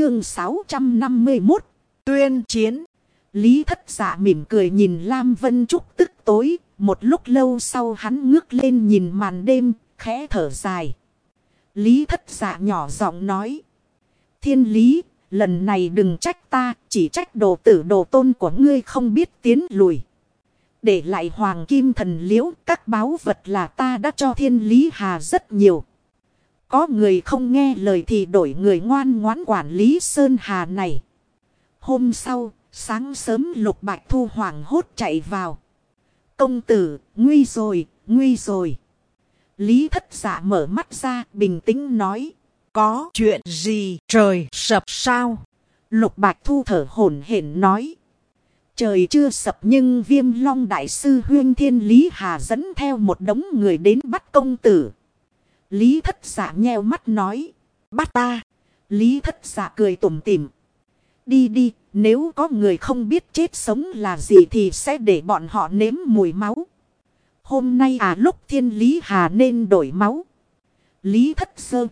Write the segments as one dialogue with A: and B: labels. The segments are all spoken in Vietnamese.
A: Chương 651 Tuyên chiến. Lý Thất Dạ mỉm cười nhìn Lam Vân Trúc tức tối. Một lúc lâu sau hắn ngước lên nhìn màn đêm, khẽ thở dài. Lý Thất Dạ nhỏ giọng nói. Thiên Lý, lần này đừng trách ta, chỉ trách đồ tử đồ tôn của ngươi không biết tiến lùi. Để lại hoàng kim thần liễu, các báu vật là ta đã cho Thiên Lý Hà rất nhiều. Có người không nghe lời thì đổi người ngoan ngoãn quản lý Sơn Hà này. Hôm sau, sáng sớm Lục Bạch Thu hoảng hốt chạy vào. Công tử, nguy rồi, nguy rồi. Lý Thất Dạ mở mắt ra, bình tĩnh nói. Có chuyện gì, trời sập sao? Lục Bạch Thu thở hổn hển nói. Trời chưa sập nhưng Viêm Long Đại sư Huyên Thiên Lý Hà dẫn theo một đống người đến bắt công tử. Lý Thất Dạ nheo mắt nói. Bắt ta. Lý Thất Dạ cười tủm tỉm. Đi đi, nếu có người không biết chết sống là gì thì sẽ để bọn họ nếm mùi máu. Hôm nay lúc Thiên Lý Hà nên đổi máu. Lý Thất Sơ.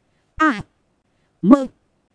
A: Mơ.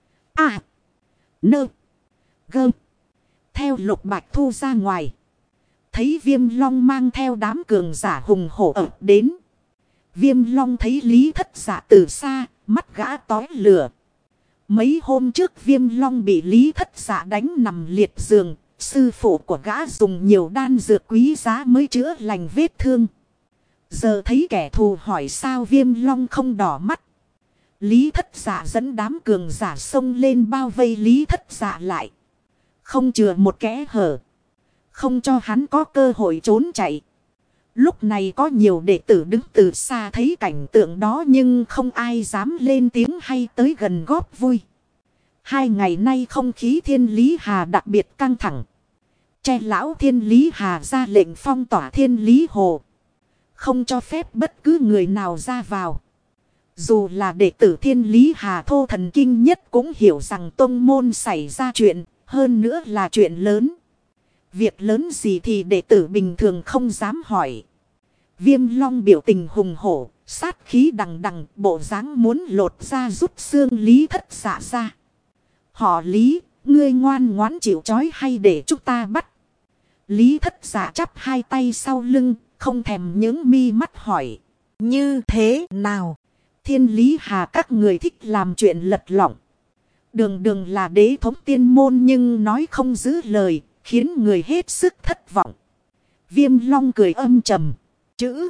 A: Nơ. Gơ. Theo Lục Bạch Thu ra ngoài. Thấy Viêm Long mang theo đám cường giả hùng hổ ập đến. Viêm Long thấy Lý Thất Dạ từ xa, mắt gã tói lửa. Mấy hôm trước Viêm Long bị Lý Thất Dạ đánh nằm liệt giường. Sư phụ của gã dùng nhiều đan dược quý giá mới chữa lành vết thương. Giờ thấy kẻ thù hỏi sao Viêm Long không đỏ mắt. Lý Thất Dạ dẫn đám cường giả xông lên bao vây Lý Thất Dạ lại. Không chừa một kẽ hở. Không cho hắn có cơ hội trốn chạy. Lúc này có nhiều đệ tử đứng từ xa thấy cảnh tượng đó nhưng không ai dám lên tiếng hay tới gần góp vui. 2 ngày nay không khí Thiên Lý Hà đặc biệt căng thẳng. Che lão Thiên Lý Hà ra lệnh phong tỏa Thiên Lý Hồ. Không cho phép bất cứ người nào ra vào. Dù là đệ tử Thiên Lý Hà thô thần kinh nhất cũng hiểu rằng tông môn xảy ra chuyện, hơn nữa là chuyện lớn. Việc lớn gì thì đệ tử bình thường không dám hỏi. Viêm Long biểu tình hùng hổ, sát khí đằng đằng, bộ dáng muốn lột ra rút xương Lý Thất Dạ ra. Họ Lý, ngươi ngoan ngoãn chịu trói hay để chúng ta bắt? Lý Thất Dạ chắp hai tay sau lưng, không thèm nhướng mi mắt hỏi. Như thế nào? Thiên Lý Hà các người thích làm chuyện lật lọng. Đường đường là đế thống tiên môn nhưng nói không giữ lời, khiến người hết sức thất vọng. Viêm Long cười âm trầm. Chữ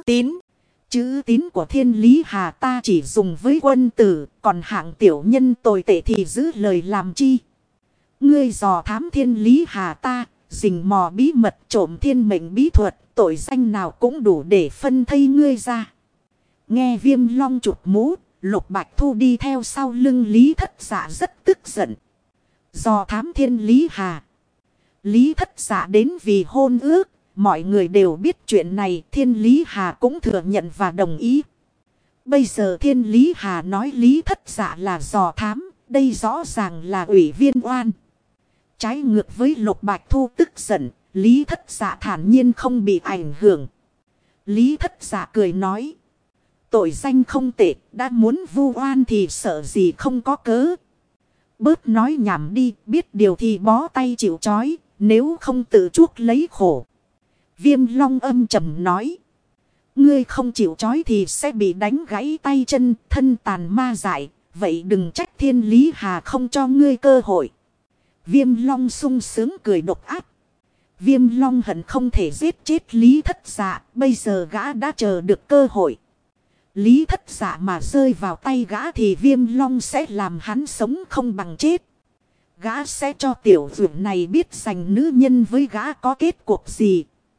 A: tín của Thiên Lý Hà ta chỉ dùng với quân tử, còn hạng tiểu nhân tồi tệ thì giữ lời làm chi? Ngươi dò thám Thiên Lý Hà ta, rình mò bí mật trộm thiên mệnh bí thuật, tội danh nào cũng đủ để phân thây ngươi ra. Nghe Viêm Long chụp mũ, Lục Bạch Thu đi theo sau lưng Lý Thất Dạ rất tức giận. Dò thám Thiên Lý Hà. Lý Thất Dạ đến vì hôn ước. Mọi người đều biết chuyện này, Thiên Lý Hà cũng thừa nhận và đồng ý. Bây giờ Thiên Lý Hà nói Lý Thất Dạ là dò thám, đây rõ ràng là ủy viên oan. Trái ngược với Lục Bạch Thu tức giận, Lý Thất Dạ thản nhiên không bị ảnh hưởng. Lý Thất Dạ cười nói. Tội danh không tệ, đã muốn vu oan thì sợ gì không có cớ. Bớt nói nhảm đi, biết điều thì bó tay chịu trói, nếu không tự chuốc lấy khổ. Viêm Long âm trầm nói. Ngươi không chịu trói thì sẽ bị đánh gãy tay chân, thân tàn ma dại. Vậy đừng trách Thiên Lý Hà không cho ngươi cơ hội. Viêm Long sung sướng cười độc ác. Viêm Long hận không thể giết chết Lý Thất Dạ. Bây giờ gã đã chờ được cơ hội. Lý Thất Dạ mà rơi vào tay gã thì Viêm Long sẽ làm hắn sống không bằng chết. Gã sẽ cho tiểu dược này biết rằng nữ nhân với gã có kết cuộc gì.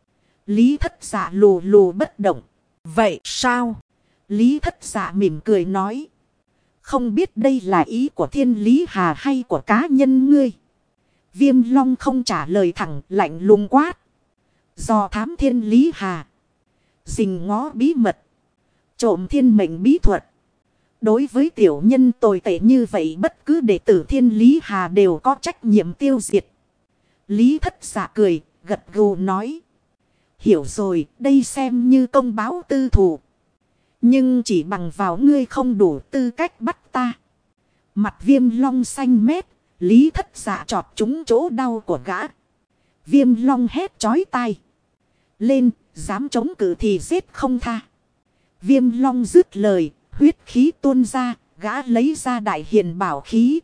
A: Lý Thất Dạ lù lù bất động. Vậy sao? Lý Thất Dạ mỉm cười nói. Không biết đây là ý của Thiên Lý Hà hay của cá nhân ngươi. Viêm Long không trả lời thẳng, lạnh lùng quát. Dò thám Thiên Lý Hà. Rình ngó bí mật. Trộm thiên mệnh bí thuật. Đối với tiểu nhân tồi tệ như vậy, bất cứ đệ tử Thiên Lý Hà đều có trách nhiệm tiêu diệt. Lý Thất Dạ cười, gật gù nói. Hiểu rồi, đây xem như công báo tư thù. Nhưng chỉ bằng vào ngươi không đủ tư cách bắt ta. Mặt Viêm Long xanh mét, Lý Thất Dạ chọt trúng chỗ đau của gã. Viêm Long hét chói tai lên, dám chống cự thì giết không tha. Viêm Long dứt lời, huyết khí tuôn ra, gã lấy ra đại hiền bảo khí.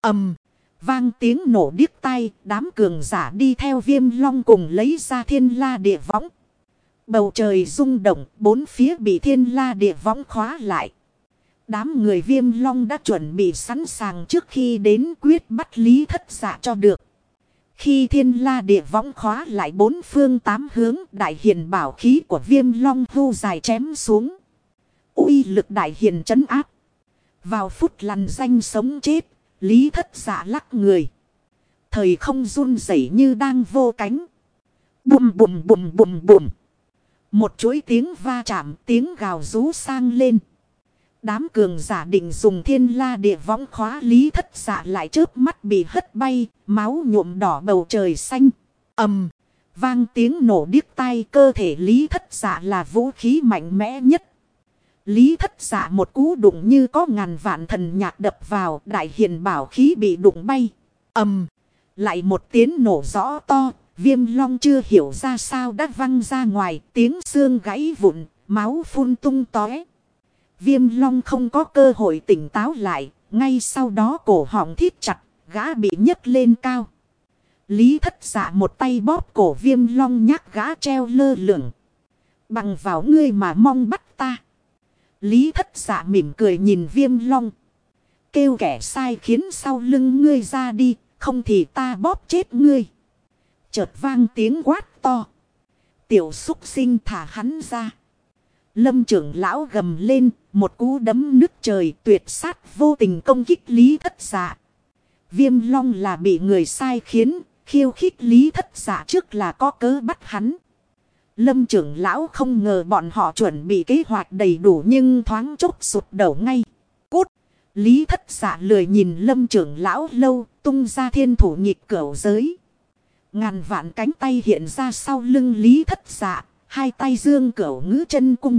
A: Vang tiếng nổ điếc tai, đám cường giả đi theo Viêm Long cùng lấy ra thiên la địa võng. Bầu trời rung động, bốn phía bị thiên la địa võng khóa lại. Đám người Viêm Long đã chuẩn bị sẵn sàng trước khi đến quyết bắt Lý Thất Dạ cho được. Khi thiên la địa võng khóa lại bốn phương tám hướng, đại hiền bảo khí của Viêm Long thu dài chém xuống. Uy lực đại hiền trấn áp. Vào phút lằn danh sống chết, Lý Thất Dạ lắc người. Thời không run rẩy như đang vô cánh. Bùm bùm bùm bùm bùm. Một chuỗi tiếng va chạm, tiếng gào rú sang lên. Đám cường giả định dùng thiên la địa võng khóa Lý Thất Dạ lại chớp mắt bị hất bay, máu nhuộm đỏ bầu trời xanh. Vang tiếng nổ điếc tai, cơ thể Lý Thất Dạ là vũ khí mạnh mẽ nhất. Lý Thất Dạ một cú đụng như có ngàn vạn thần nhạc đập vào, đại hiền bảo khí bị đụng bay. Lại một tiếng nổ rõ to, Viêm Long chưa hiểu ra sao đã văng ra ngoài, tiếng xương gãy vụn, máu phun tung tóe. Viêm Long không có cơ hội tỉnh táo lại, ngay sau đó cổ họng thít chặt, gã bị nhấc lên cao. Lý Thất Dạ một tay bóp cổ Viêm Long nhắc gã treo lơ lửng. Bằng vào ngươi mà mong bắt ta. Lý Thất Dạ mỉm cười nhìn Viêm Long. Kêu kẻ sai khiến sau lưng ngươi ra đi, không thì ta bóp chết ngươi. Chợt vang tiếng quát to. Tiểu xúc sinh thả hắn ra. Lâm trưởng lão gầm lên, một cú đấm nước trời tuyệt sát vô tình công kích Lý Thất Dạ. Viêm Long là bị người sai khiến, khiêu khích Lý Thất Dạ trước là có cớ bắt hắn. Lâm trưởng lão không ngờ bọn họ chuẩn bị kế hoạch đầy đủ nhưng thoáng chốc sụt đầu ngay. Cút! Lý Thất Dạ lười nhìn Lâm trưởng lão lâu, tung ra thiên thủ nhịp cửu giới. Ngàn vạn cánh tay hiện ra sau lưng Lý Thất Dạ, hai tay dương cửu ngữ chân cung.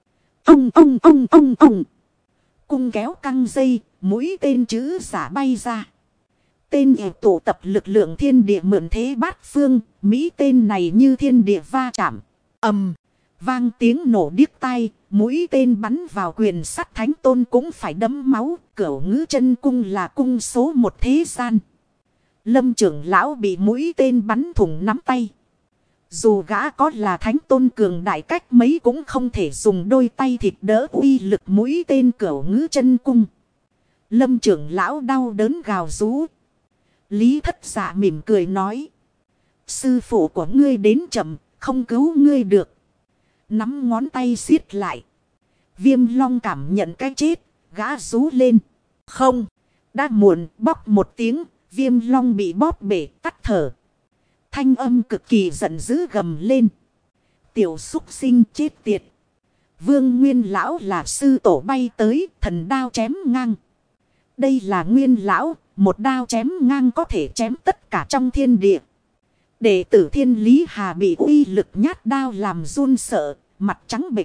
A: Ông! Cung kéo căng dây, mũi tên chữ giả bay ra. Tên ghẹp tụ tập lực lượng thiên địa mượn thế bát phương, Mỹ tên này như thiên địa va chạm. Vang tiếng nổ điếc tai, mũi tên bắn vào quyền sắt thánh tôn cũng phải đấm máu, cửu ngữ chân cung là cung số một thế gian. Lâm trưởng lão bị mũi tên bắn thủng nắm tay. Dù gã có là thánh tôn cường đại cách mấy cũng không thể dùng đôi tay thịt đỡ uy lực mũi tên cửu ngữ chân cung. Lâm trưởng lão đau đớn gào rú. Lý Thất Dạ mỉm cười nói. Sư phụ của ngươi đến chậm, không cứu ngươi được. Nắm ngón tay siết lại. Viêm Long cảm nhận cái chết, gã rú lên. Không, đã muộn, bóc một tiếng, Viêm Long bị bóp bể tắt thở. Thanh âm cực kỳ giận dữ gầm lên. Tiểu xúc sinh chết tiệt. Vương Nguyên lão là sư tổ bay tới, thần đao chém ngang. Đây là Nguyên lão, một đao chém ngang có thể chém tất cả trong thiên địa. Đệ tử Thiên Lý Hà bị uy lực nhát đao làm run sợ, mặt trắng bệch.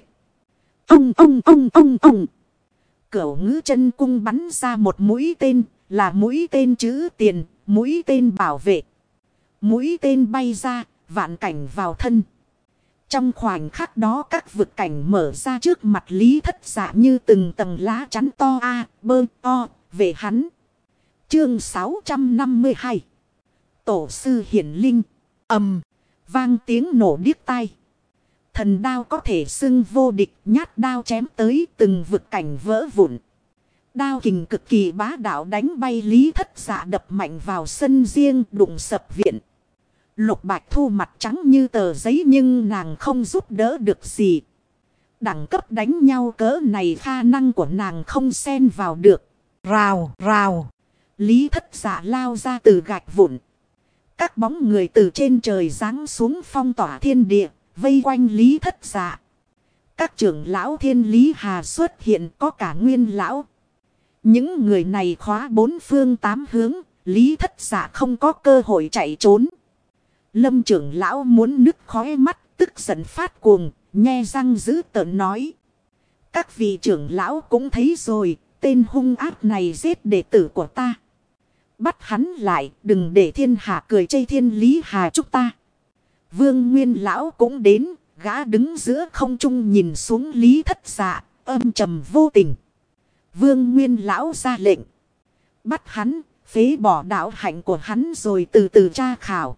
A: Ông. Cửu ngữ chân cung bắn ra một mũi tên, là mũi tên chữ tiền, mũi tên bảo vệ. Mũi tên bay ra, vạn cảnh vào thân. Trong khoảnh khắc đó các vực cảnh mở ra trước mặt Lý Thất Dạ như từng tầng lá chắn to bơ to về hắn. Chương 652. Tổ sư hiển linh. Vang tiếng nổ điếc tai. Thần đao có thể xưng vô địch, nhát đao chém tới từng vực cảnh vỡ vụn. Đao kình cực kỳ bá đạo đánh bay Lý Thất Dạ đập mạnh vào sân riêng đụng sập viện. Lục Bạch Thu mặt trắng như tờ giấy nhưng nàng không giúp đỡ được gì. Đẳng cấp đánh nhau cỡ này khả năng của nàng không xen vào được. Rào. Lý Thất Dạ lao ra từ gạch vụn. Các bóng người từ trên trời giáng xuống phong tỏa thiên địa, vây quanh Lý Thất Dạ. Các trưởng lão Thiên Lý Hà xuất hiện có cả Nguyên lão. Những người này khóa bốn phương tám hướng, Lý Thất Dạ không có cơ hội chạy trốn. Lâm trưởng lão muốn nứt khóe mắt, tức giận phát cuồng, nhe răng dữ tợn nói. Các vị trưởng lão cũng thấy rồi, tên hung ác này giết đệ tử của ta. Bắt hắn lại, đừng để thiên hạ cười chê Thiên Lý Hà chúng ta. Vương Nguyên lão cũng đến, gã đứng giữa không trung nhìn xuống Lý Thất Dạ, âm trầm vô tình. Vương Nguyên lão ra lệnh. Bắt hắn, phế bỏ đạo hạnh của hắn rồi từ từ tra khảo.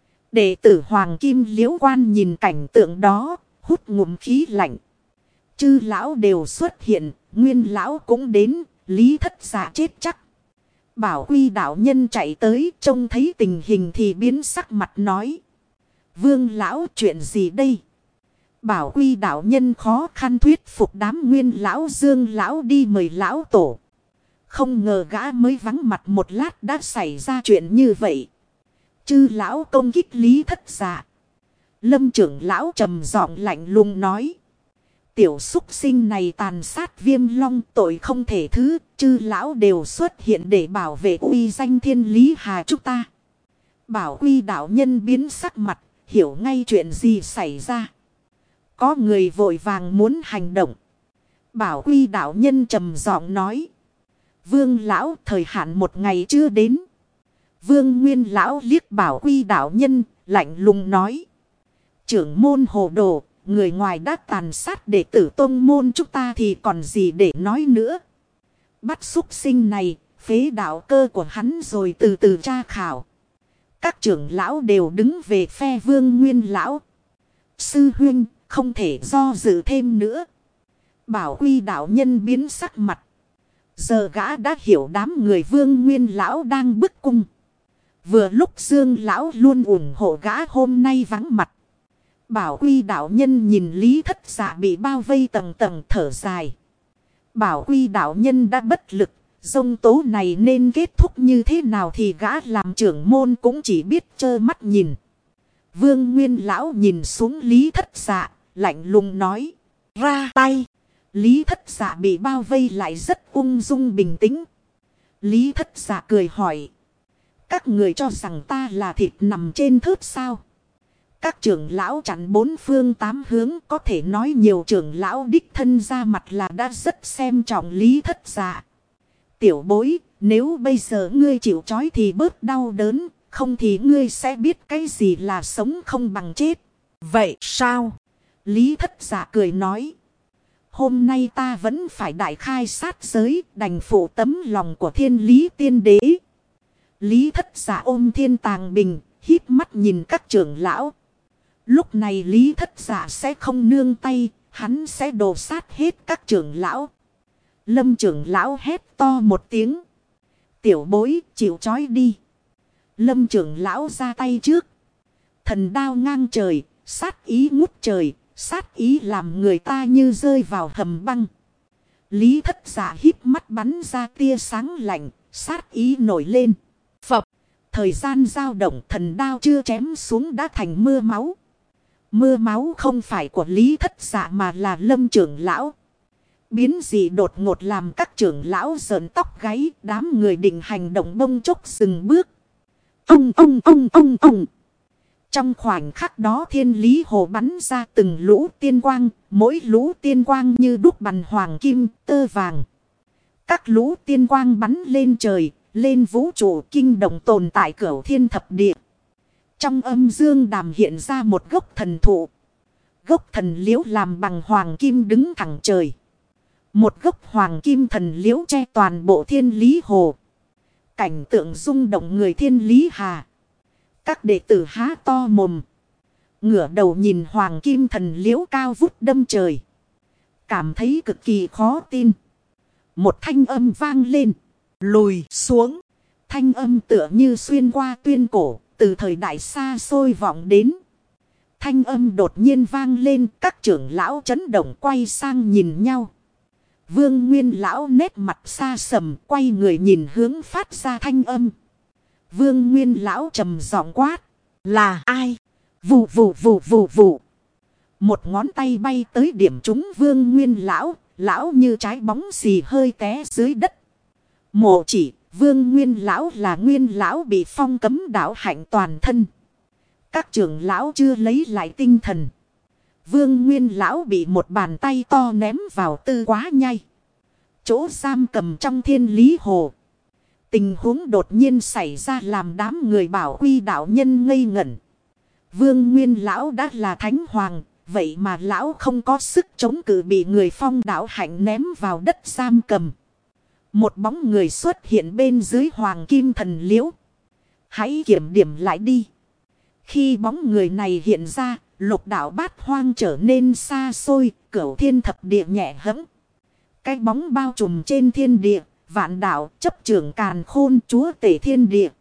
A: Đệ tử Hoàng Kim Liễu Quan nhìn cảnh tượng đó, hút ngụm khí lạnh. Chư lão đều xuất hiện, Nguyên lão cũng đến, Lý Thất Dạ chết chắc. Bảo Quy đạo nhân chạy tới, trông thấy tình hình thì biến sắc mặt nói. Vương lão, chuyện gì đây? Bảo Quy đạo nhân khó khăn thuyết phục đám Nguyên lão Dương lão đi mời lão tổ. Không ngờ gã mới vắng mặt một lát đã xảy ra chuyện như vậy. Chư lão công kích Lý Thất Dạ. Lâm trưởng lão trầm giọng lạnh lùng nói. Tiểu súc sinh này tàn sát Viêm Long, tội không thể thứ. Chư lão đều xuất hiện để bảo vệ uy danh Thiên Lý Hà chúng ta. Bảo Quy đạo nhân biến sắc mặt, hiểu ngay chuyện gì xảy ra. Có người vội vàng muốn hành động. Bảo Quy đạo nhân trầm giọng nói. Vương lão, thời hạn một ngày chưa đến. Vương Nguyên lão liếc Bảo Quy đạo nhân, lạnh lùng nói. Trưởng môn hồ đồ, người ngoài đã tàn sát đệ tử tông môn chúng ta thì còn gì để nói nữa. Bắt súc sinh này, phế đạo cơ của hắn rồi từ từ tra khảo. Các trưởng lão đều đứng về phe Vương Nguyên lão. Sư huynh, không thể do dự thêm nữa. Bảo Quy đạo nhân biến sắc mặt. Giờ gã đã hiểu đám người Vương Nguyên lão đang bức cung. Vừa lúc Dương lão luôn ủng hộ gã hôm nay vắng mặt. Bảo Quy đạo nhân nhìn Lý Thất Dạ bị bao vây tầng tầng thở dài. Bảo Quy đạo nhân đã bất lực. Dông tố này nên kết thúc như thế nào thì gã làm trưởng môn cũng chỉ biết trơ mắt nhìn. Vương Nguyên lão nhìn xuống Lý Thất Dạ, lạnh lùng nói. Ra tay. Lý Thất Dạ bị bao vây lại rất ung dung bình tĩnh. Lý Thất Dạ cười hỏi. Các người cho rằng ta là thịt nằm trên thớt sao? Các trưởng lão chặn bốn phương tám hướng, có thể nói nhiều trưởng lão đích thân ra mặt là đã rất xem trọng Lý Thất Dạ. Tiểu bối, nếu bây giờ ngươi chịu trói thì bớt đau đớn, không thì ngươi sẽ biết cái gì là sống không bằng chết. Vậy sao? Lý Thất Dạ cười nói. Hôm nay ta vẫn phải đại khai sát giới, đành phụ tấm lòng của Thiên Lý Tiên Đế. Lý Thất Dạ ôm Thiên Tàng Bình, híp mắt nhìn các trưởng lão. Lúc này Lý Thất Dạ sẽ không nương tay, hắn sẽ đổ sát hết các trưởng lão. Lâm trưởng lão hét to một tiếng. Tiểu bối, chịu trói đi. Lâm trưởng lão ra tay trước. Thần đao ngang trời, sát ý ngút trời, sát ý làm người ta như rơi vào hầm băng. Lý Thất Dạ híp mắt bắn ra tia sáng lạnh, sát ý nổi lên. Phập, thời gian dao động, thần đao chưa chém xuống đã thành mưa máu. Mưa máu không phải của Lý Thất Dạ mà là Lâm trưởng lão. Biến dị đột ngột làm các trưởng lão giỡn tóc gáy, đám người định hành động bông chốc dừng bước. Ông. Trong khoảnh khắc đó Thiên Lý Hồ bắn ra từng lũ tiên quang, mỗi lũ tiên quang như đúc bằng hoàng kim, tơ vàng. Các lũ tiên quang bắn lên trời, lên vũ trụ kinh động tồn tại cửu thiên thập địa. Trong âm dương đàm hiện ra một gốc thần thụ. Gốc thần liễu làm bằng hoàng kim đứng thẳng trời. Một gốc hoàng kim thần liễu che toàn bộ Thiên Lý Hồ. Cảnh tượng rung động người Thiên Lý Hà. Các đệ tử há to mồm. Ngửa đầu nhìn hoàng kim thần liễu cao vút đâm trời. Cảm thấy cực kỳ khó tin. Một thanh âm vang lên. Lùi xuống. Thanh âm tựa như xuyên qua tuyên cổ. Từ thời đại xa xôi vọng đến. Thanh âm đột nhiên vang lên. Các trưởng lão chấn động quay sang nhìn nhau. Vương Nguyên lão nét mặt xa sầm, quay người nhìn hướng phát ra thanh âm. Vương Nguyên lão trầm giọng quát. Là ai? Vù. Một ngón tay bay tới điểm trúng Vương Nguyên lão. Lão như trái bóng xì hơi té dưới đất. Mộ chỉ, Vương Nguyên lão là Nguyên lão bị phong cấm đạo hạnh toàn thân. Các trưởng lão chưa lấy lại tinh thần. Vương Nguyên lão bị một bàn tay to ném vào tư quá nhai. Chỗ giam cầm trong Thiên Lý Hồ. Tình huống đột nhiên xảy ra làm đám người Bảo Quy đạo nhân ngây ngẩn. Vương Nguyên lão đã là thánh hoàng, vậy mà lão không có sức chống cự bị người Phong đạo hạnh ném vào đất giam cầm. Một bóng người xuất hiện bên dưới hoàng kim thần liễu. Hãy kiểm điểm lại đi. Khi bóng người này hiện ra, lục đạo bát hoang trở nên xa xôi, cửu thiên thập địa nhẹ hẫng. Cái bóng bao trùm trên thiên địa, vạn đạo chấp trưởng càn khôn chúa tể thiên địa.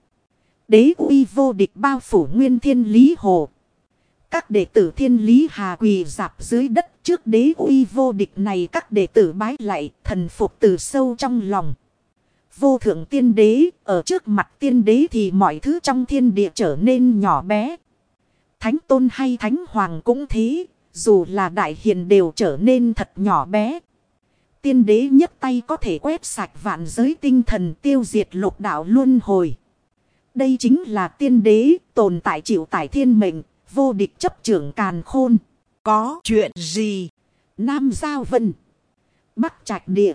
A: Đế uy vô địch bao phủ nguyên thiên lý hồ. Các đệ tử thiên lý hà quỳ dạp dưới đất trước đế uy vô địch này, các đệ tử bái lạy thần phục từ sâu trong lòng. Vô thượng tiên đế, ở trước mặt tiên đế thì mọi thứ trong thiên địa trở nên nhỏ bé. Thánh tôn hay thánh hoàng cũng thế, dù là đại hiền đều trở nên thật nhỏ bé. Tiên đế nhấc tay có thể quét sạch vạn giới tinh thần, tiêu diệt lục đạo luân hồi. Đây chính là tiên đế, tồn tại chịu tải thiên mệnh, vô địch chấp trưởng càn khôn. Có chuyện gì? Nam Giao Vân, Bắc Trạch Địa,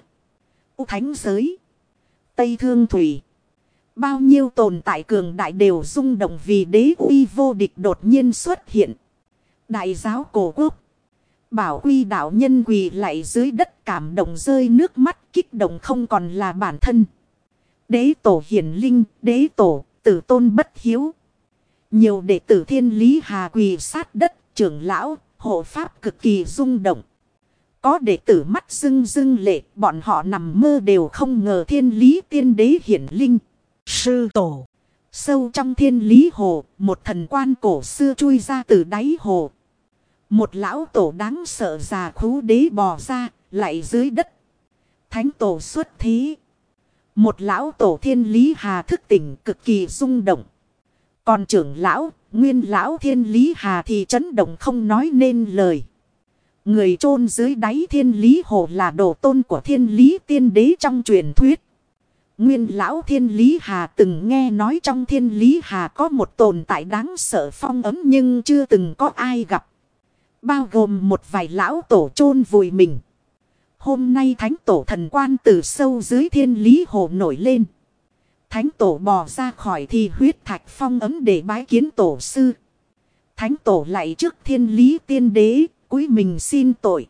A: U Thánh Giới, Tây Thương Thủy. Bao nhiêu tồn tại cường đại đều rung động vì đế uy vô địch đột nhiên xuất hiện. Đại giáo cổ quốc, Bảo Quy đạo nhân quỳ lạy dưới đất, cảm động rơi nước mắt, kích động không còn là bản thân. Đế tổ hiển linh, đế tổ, tử tôn bất hiếu. Nhiều đệ tử thiên lý hà quỳ sát đất, trưởng lão, hộ pháp cực kỳ rung động. Có đệ tử mắt rưng rưng lệ, bọn họ nằm mơ đều không ngờ thiên lý tiên đế hiển linh. Sư tổ. Sâu trong thiên lý hồ, một thần quan cổ xưa chui ra từ đáy hồ. Một lão tổ đáng sợ già khú đế bò ra, lại dưới đất. Thánh tổ xuất thí. Một lão tổ thiên lý hà thức tỉnh cực kỳ rung động. Còn trưởng lão, nguyên lão thiên lý hà thì chấn động không nói nên lời. Người chôn dưới đáy thiên lý hồ là đồ tôn của thiên lý tiên đế trong truyền thuyết. Nguyên lão thiên lý hà từng nghe nói trong thiên lý hà có một tồn tại đáng sợ phong ấm nhưng chưa từng có ai gặp. Bao gồm một vài lão tổ chôn vùi mình. Hôm nay thánh tổ thần quan từ sâu dưới thiên lý hồ nổi lên. Thánh tổ bò ra khỏi thi huyết thạch phong ấm để bái kiến tổ sư. Thánh tổ lạy trước thiên lý tiên đế, cúi mình xin tội.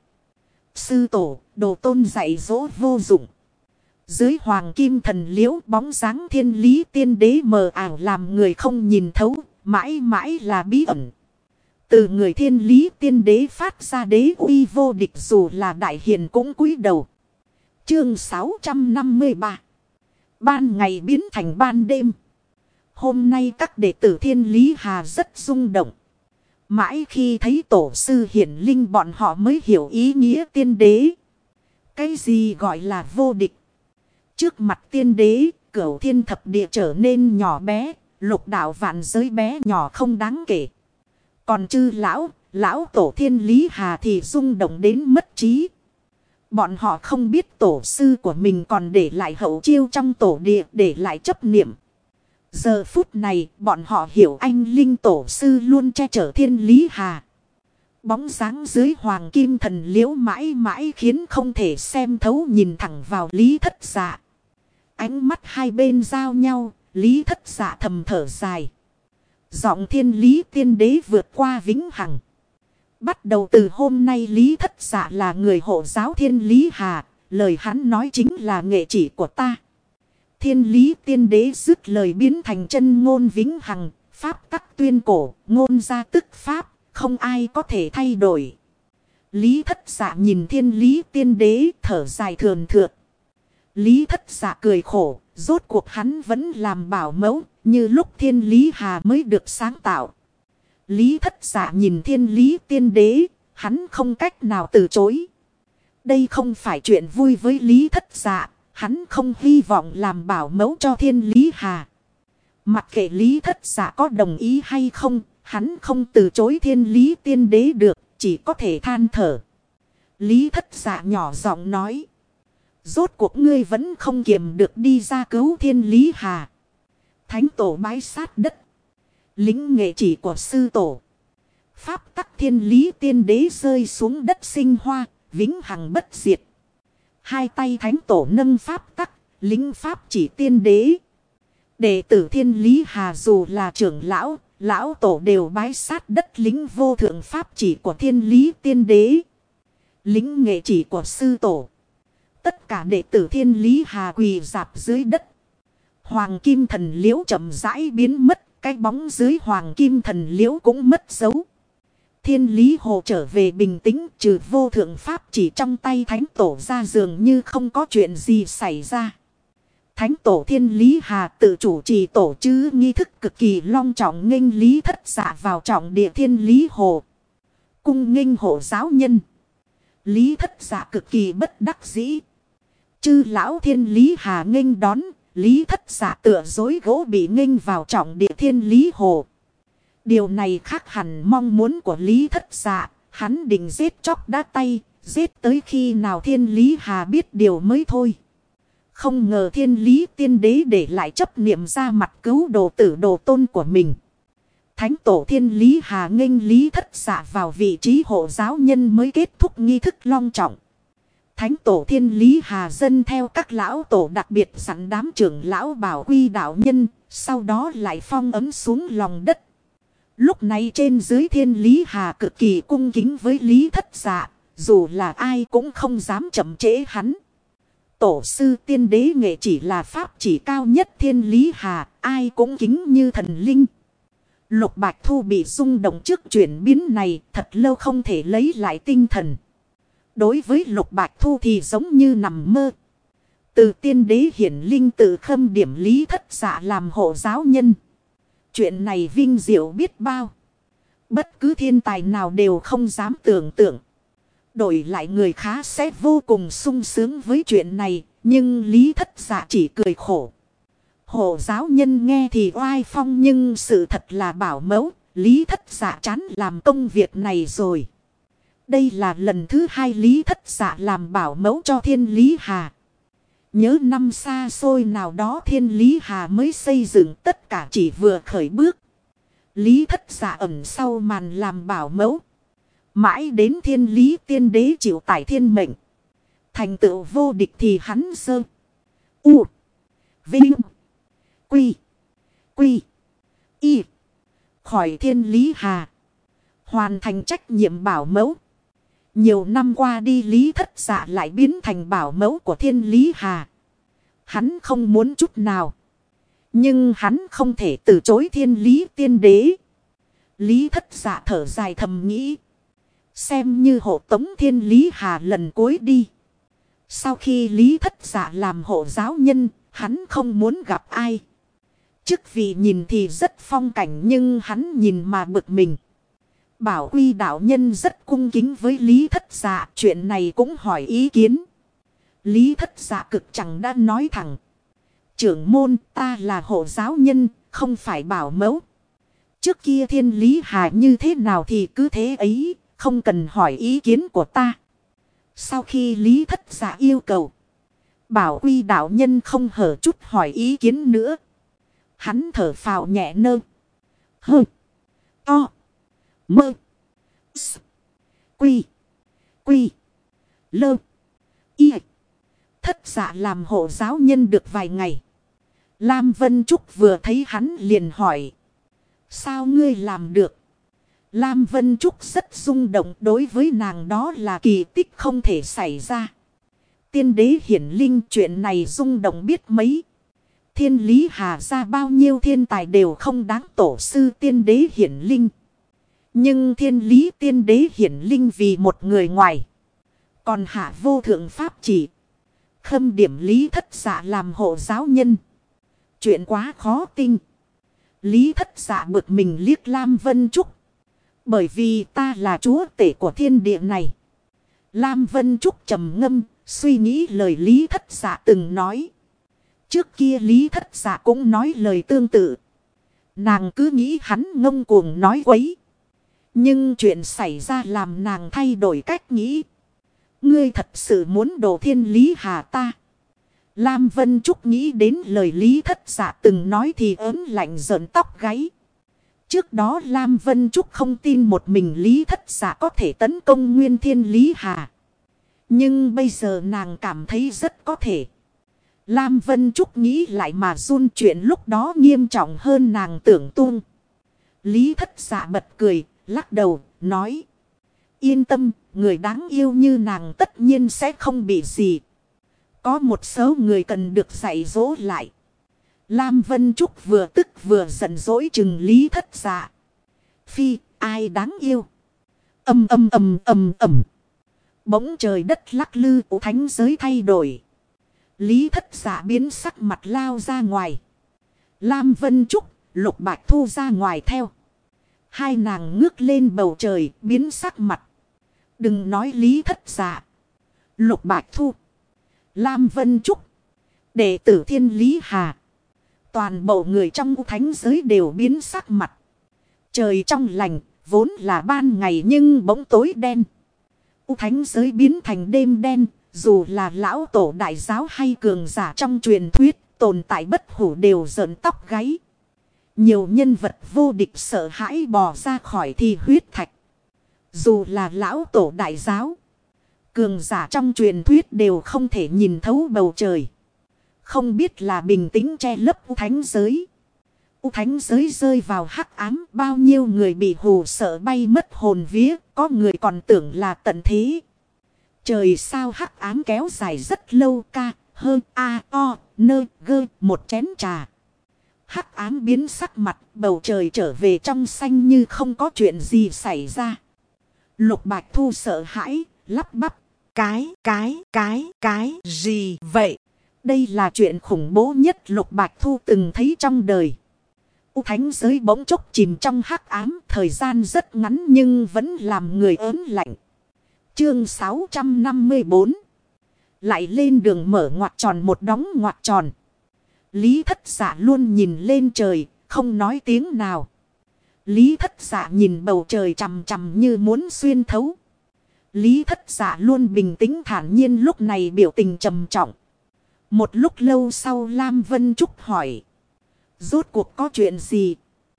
A: Sư tổ, đồ tôn dạy dỗ vô dụng. Dưới hoàng kim thần liễu, bóng dáng thiên lý tiên đế mờ ảo làm người không nhìn thấu, mãi mãi là bí ẩn. Từ người thiên lý tiên đế phát ra đế uy vô địch, dù là đại hiền cũng cúi đầu. Chương 653. Ban ngày biến thành ban đêm. Hôm nay các đệ tử thiên lý hà rất rung động. Mãi khi thấy tổ sư hiển linh bọn họ mới hiểu ý nghĩa tiên đế. Cái gì gọi là vô địch? Trước mặt tiên đế, cửu thiên thập địa trở nên nhỏ bé, lục đạo vạn giới bé nhỏ không đáng kể. Còn chư lão tổ thiên lý hà thì rung động đến mất trí. Bọn họ không biết tổ sư của mình còn để lại hậu chiêu trong tổ địa, để lại chấp niệm. Giờ phút này, bọn họ hiểu anh linh tổ sư luôn che chở thiên lý hà. Bóng dáng dưới hoàng kim thần liễu mãi mãi khiến không thể xem thấu, nhìn thẳng vào Lý Thất Dạ. Ánh mắt hai bên giao nhau, Lý Thất Dạ thầm thở dài. Giọng thiên lý tiên đế vượt qua vĩnh hằng. Bắt đầu từ hôm nay Lý Thất Dạ là người hộ giáo thiên lý hà. Lời hắn nói chính là nghệ chỉ của ta. Thiên lý tiên đế dứt lời biến thành chân ngôn vĩnh hằng. Pháp tắc tuyên cổ, ngôn ra tức pháp, không ai có thể thay đổi. Lý Thất Dạ nhìn thiên lý tiên đế thở dài thườn thượt. Lý Thất Dạ cười khổ, rốt cuộc hắn vẫn làm bảo mẫu, như lúc thiên lý hà mới được sáng tạo. Lý Thất Dạ nhìn thiên lý tiên đế, hắn không cách nào từ chối. Đây không phải chuyện vui với Lý Thất Dạ, hắn không hy vọng làm bảo mẫu cho thiên lý hà. Mặc kệ Lý Thất Dạ có đồng ý hay không, hắn không từ chối thiên lý tiên đế được, chỉ có thể than thở. Lý Thất Dạ nhỏ giọng nói. Rốt cuộc ngươi vẫn không kiềm được đi ra cứu thiên lý hà. Thánh tổ bái sát đất. Lính nghệ chỉ của sư tổ. Pháp tắc thiên lý tiên đế rơi xuống đất sinh hoa, vĩnh hằng bất diệt. Hai tay thánh tổ nâng pháp tắc, lính pháp chỉ tiên đế. Đệ tử Thiên Lý Hà dù là trưởng lão, lão tổ đều bái sát đất lính vô thượng pháp chỉ của Thiên Lý Tiên Đế. Lính nghệ chỉ của sư tổ. Tất cả đệ tử Thiên Lý Hà quỳ rạp dưới đất. Hoàng kim thần liễu chậm rãi biến mất. Cái bóng dưới hoàng kim thần liễu cũng mất dấu. Thiên Lý Hồ trở về bình tĩnh, trừ vô thượng pháp chỉ trong tay thánh tổ ra, dường như không có chuyện gì xảy ra. Thánh tổ Thiên Lý Hà tự chủ trì tổ chư nghi thức cực kỳ long trọng, nghênh Lý Thất Dạ vào trọng địa Thiên Lý Hồ. Cung nghênh hộ giáo nhân. Lý Thất Dạ cực kỳ bất đắc dĩ. Chư lão Thiên Lý Hà nghênh đón, Lý Thất Dạ tựa dối gỗ bị nghênh vào trọng địa Thiên Lý Hồ. Điều này khác hẳn mong muốn của Lý Thất Dạ. Hắn định giết chóc đá tay, giết tới khi nào Thiên Lý Hà biết điều mới thôi. Không ngờ Thiên Lý Tiên Đế để lại chấp niệm ra mặt cứu đồ tử đồ tôn của mình. Thánh tổ Thiên Lý Hà nghênh Lý Thất Dạ vào vị trí hộ giáo nhân mới kết thúc nghi thức long trọng. Thánh tổ Thiên Lý Hà dân theo các lão tổ đặc biệt sẵn đám trưởng lão bảo quy đạo nhân, sau đó lại phong ấm xuống lòng đất. Lúc này trên dưới Thiên Lý Hà cực kỳ cung kính với Lý Thất Dạ, dù là ai cũng không dám chậm trễ hắn. Tổ sư Tiên Đế nghệ chỉ là pháp chỉ cao nhất Thiên Lý Hà, ai cũng kính như thần linh. Lục Bạch Thu bị rung động trước chuyển biến này, thật lâu không thể lấy lại tinh thần. Đối với Lục Bạch Thu thì giống như nằm mơ. Từ Tiên Đế hiển linh tự khâm điểm Lý Thất Dạ làm hộ giáo nhân. Chuyện này vinh diệu biết bao. Bất cứ thiên tài nào đều không dám tưởng tượng. Đổi lại người khá sẽ vô cùng sung sướng với chuyện này. Nhưng Lý Thất Dạ chỉ cười khổ. Hộ giáo nhân nghe thì oai phong, nhưng sự thật là bảo mẫu. Lý Thất Dạ chán làm công việc này rồi. Đây là lần thứ hai Lý Thất Dạ làm bảo mẫu cho Thiên Lý Hà. Nhớ năm xa xôi nào đó Thiên Lý Hà mới xây dựng, tất cả chỉ vừa khởi bước. Lý Thất Dạ ẩn sau màn làm bảo mẫu. Mãi đến Thiên Lý Tiên Đế chịu tải thiên mệnh. Thành tựu vô địch thì hắn sơ. U. Vinh. Quy. Quy. Y. Khỏi Thiên Lý Hà. Hoàn thành trách nhiệm bảo mẫu. Nhiều năm qua đi Lý Thất Dạ lại biến thành bảo mẫu của Thiên Lý Hà. Hắn không muốn chút nào. Nhưng hắn không thể từ chối Thiên Lý Tiên Đế. Lý Thất Dạ thở dài thầm nghĩ. Xem như hộ tống Thiên Lý Hà lần cuối đi. Sau khi Lý Thất Dạ làm hộ giáo nhân, hắn không muốn gặp ai. Chức vị nhìn thì rất phong cảnh, nhưng hắn nhìn mà bực mình. Bảo Quy đạo nhân rất cung kính với Lý Thất Dạ, chuyện này cũng hỏi ý kiến. Lý Thất Dạ cực chẳng đã nói thẳng. Trưởng môn, ta là hộ giáo nhân, không phải bảo mẫu. Trước kia Thiên Lý Hà như thế nào thì cứ thế ấy, không cần hỏi ý kiến của ta. Sau khi Lý Thất Dạ yêu cầu, Bảo Quy đạo nhân không hở chút hỏi ý kiến nữa. Hắn thở phào nhẹ nơ. Hơ. To. Mơ. S. Quy. Quy. Lơ. Y. Thất Dạ làm hộ giáo nhân được vài ngày. Lam Vân Trúc vừa thấy hắn liền hỏi. Sao ngươi làm được? Lam Vân Trúc rất rung động, đối với nàng đó là kỳ tích không thể xảy ra. Tiên Đế hiển linh, chuyện này rung động biết mấy. Thiên Lý Hà ra bao nhiêu thiên tài đều không đáng tổ sư Tiên Đế hiển linh. Nhưng Thiên Lý Tiên Đế hiển linh vì một người ngoài. Còn hạ vô thượng pháp chỉ. Khâm điểm Lý Thất Dạ làm hộ giáo nhân. Chuyện quá khó tin. Lý Thất Dạ bực mình liếc Lam Vân Trúc. Bởi vì ta là chúa tể của thiên địa này. Lam Vân Trúc trầm ngâm, suy nghĩ lời Lý Thất Dạ từng nói. Trước kia Lý Thất Dạ cũng nói lời tương tự. Nàng cứ nghĩ hắn ngông cuồng nói quấy. Nhưng chuyện xảy ra làm nàng thay đổi cách nghĩ. Ngươi thật sự muốn đổ Thiên Lý Hà ta? Lam Vân Trúc nghĩ đến lời Lý Thất Dạ từng nói thì ớn lạnh rợn tóc gáy. Trước đó Lam Vân Trúc không tin một mình Lý Thất Dạ có thể tấn công nguyên Thiên Lý Hà. Nhưng bây giờ nàng cảm thấy rất có thể. Lam Vân Trúc nghĩ lại mà run, chuyện lúc đó nghiêm trọng hơn nàng tưởng tung. Lý Thất Dạ bật cười, lắc đầu, nói. Yên tâm, người đáng yêu như nàng tất nhiên sẽ không bị gì. Có một số người cần được dạy dỗ lại. Lam Vân Trúc vừa tức vừa giận dỗi chừng Lý Thất Dạ. Phi, ai đáng yêu. Ầm ầm ầm ầm ầm. Bỗng trời đất lắc lư, thánh giới thay đổi. Lý Thất Dạ biến sắc mặt lao ra ngoài. Lam Vân Trúc, Lục Bạch Thu ra ngoài theo. Hai nàng ngước lên bầu trời, biến sắc mặt. Đừng nói Lý Thất Dạ, Lục Bạch Thu, Lam Vân Trúc, đệ tử Thiên Lý Hà. Toàn bộ người trong thánh giới đều biến sắc mặt. Trời trong lành, vốn là ban ngày nhưng bỗng tối đen. Thánh giới biến thành đêm đen, dù là lão tổ đại giáo hay cường giả trong truyền thuyết, tồn tại bất hủ đều giận tóc gáy. Nhiều nhân vật vô địch sợ hãi bò ra khỏi thi huyết thạch. Dù là lão tổ đại giáo, cường giả trong truyền thuyết đều không thể nhìn thấu bầu trời. Không biết là bình tĩnh che lấp thánh giới. Thánh giới rơi vào hắc ám, bao nhiêu người bị hù sợ bay mất hồn vía, có người còn tưởng là tận thế. Trời sao hắc ám kéo dài rất lâu, ca, hơ, a, o, nơ, gơ, một chén trà. Hắc ám biến sắc mặt, bầu trời trở về trong xanh như không có chuyện gì xảy ra. Lục Bạch Thu sợ hãi, lắp bắp. Cái gì vậy? Đây là chuyện khủng bố nhất Lục Bạch Thu từng thấy trong đời. Thánh giới bỗng chốc chìm trong hắc ám, thời gian rất ngắn nhưng vẫn làm người ớn lạnh. Chương 654. Lại lên đường mở ngoặc tròn một đóng ngoặc tròn. Lý Thất Dạ luôn nhìn lên trời, không nói tiếng nào. Lý Thất Dạ nhìn bầu trời chằm chằm như muốn xuyên thấu. Lý Thất Dạ luôn bình tĩnh thản nhiên, lúc này biểu tình trầm trọng. Một lúc lâu sau Lam Vân Trúc hỏi. Rốt cuộc có chuyện gì?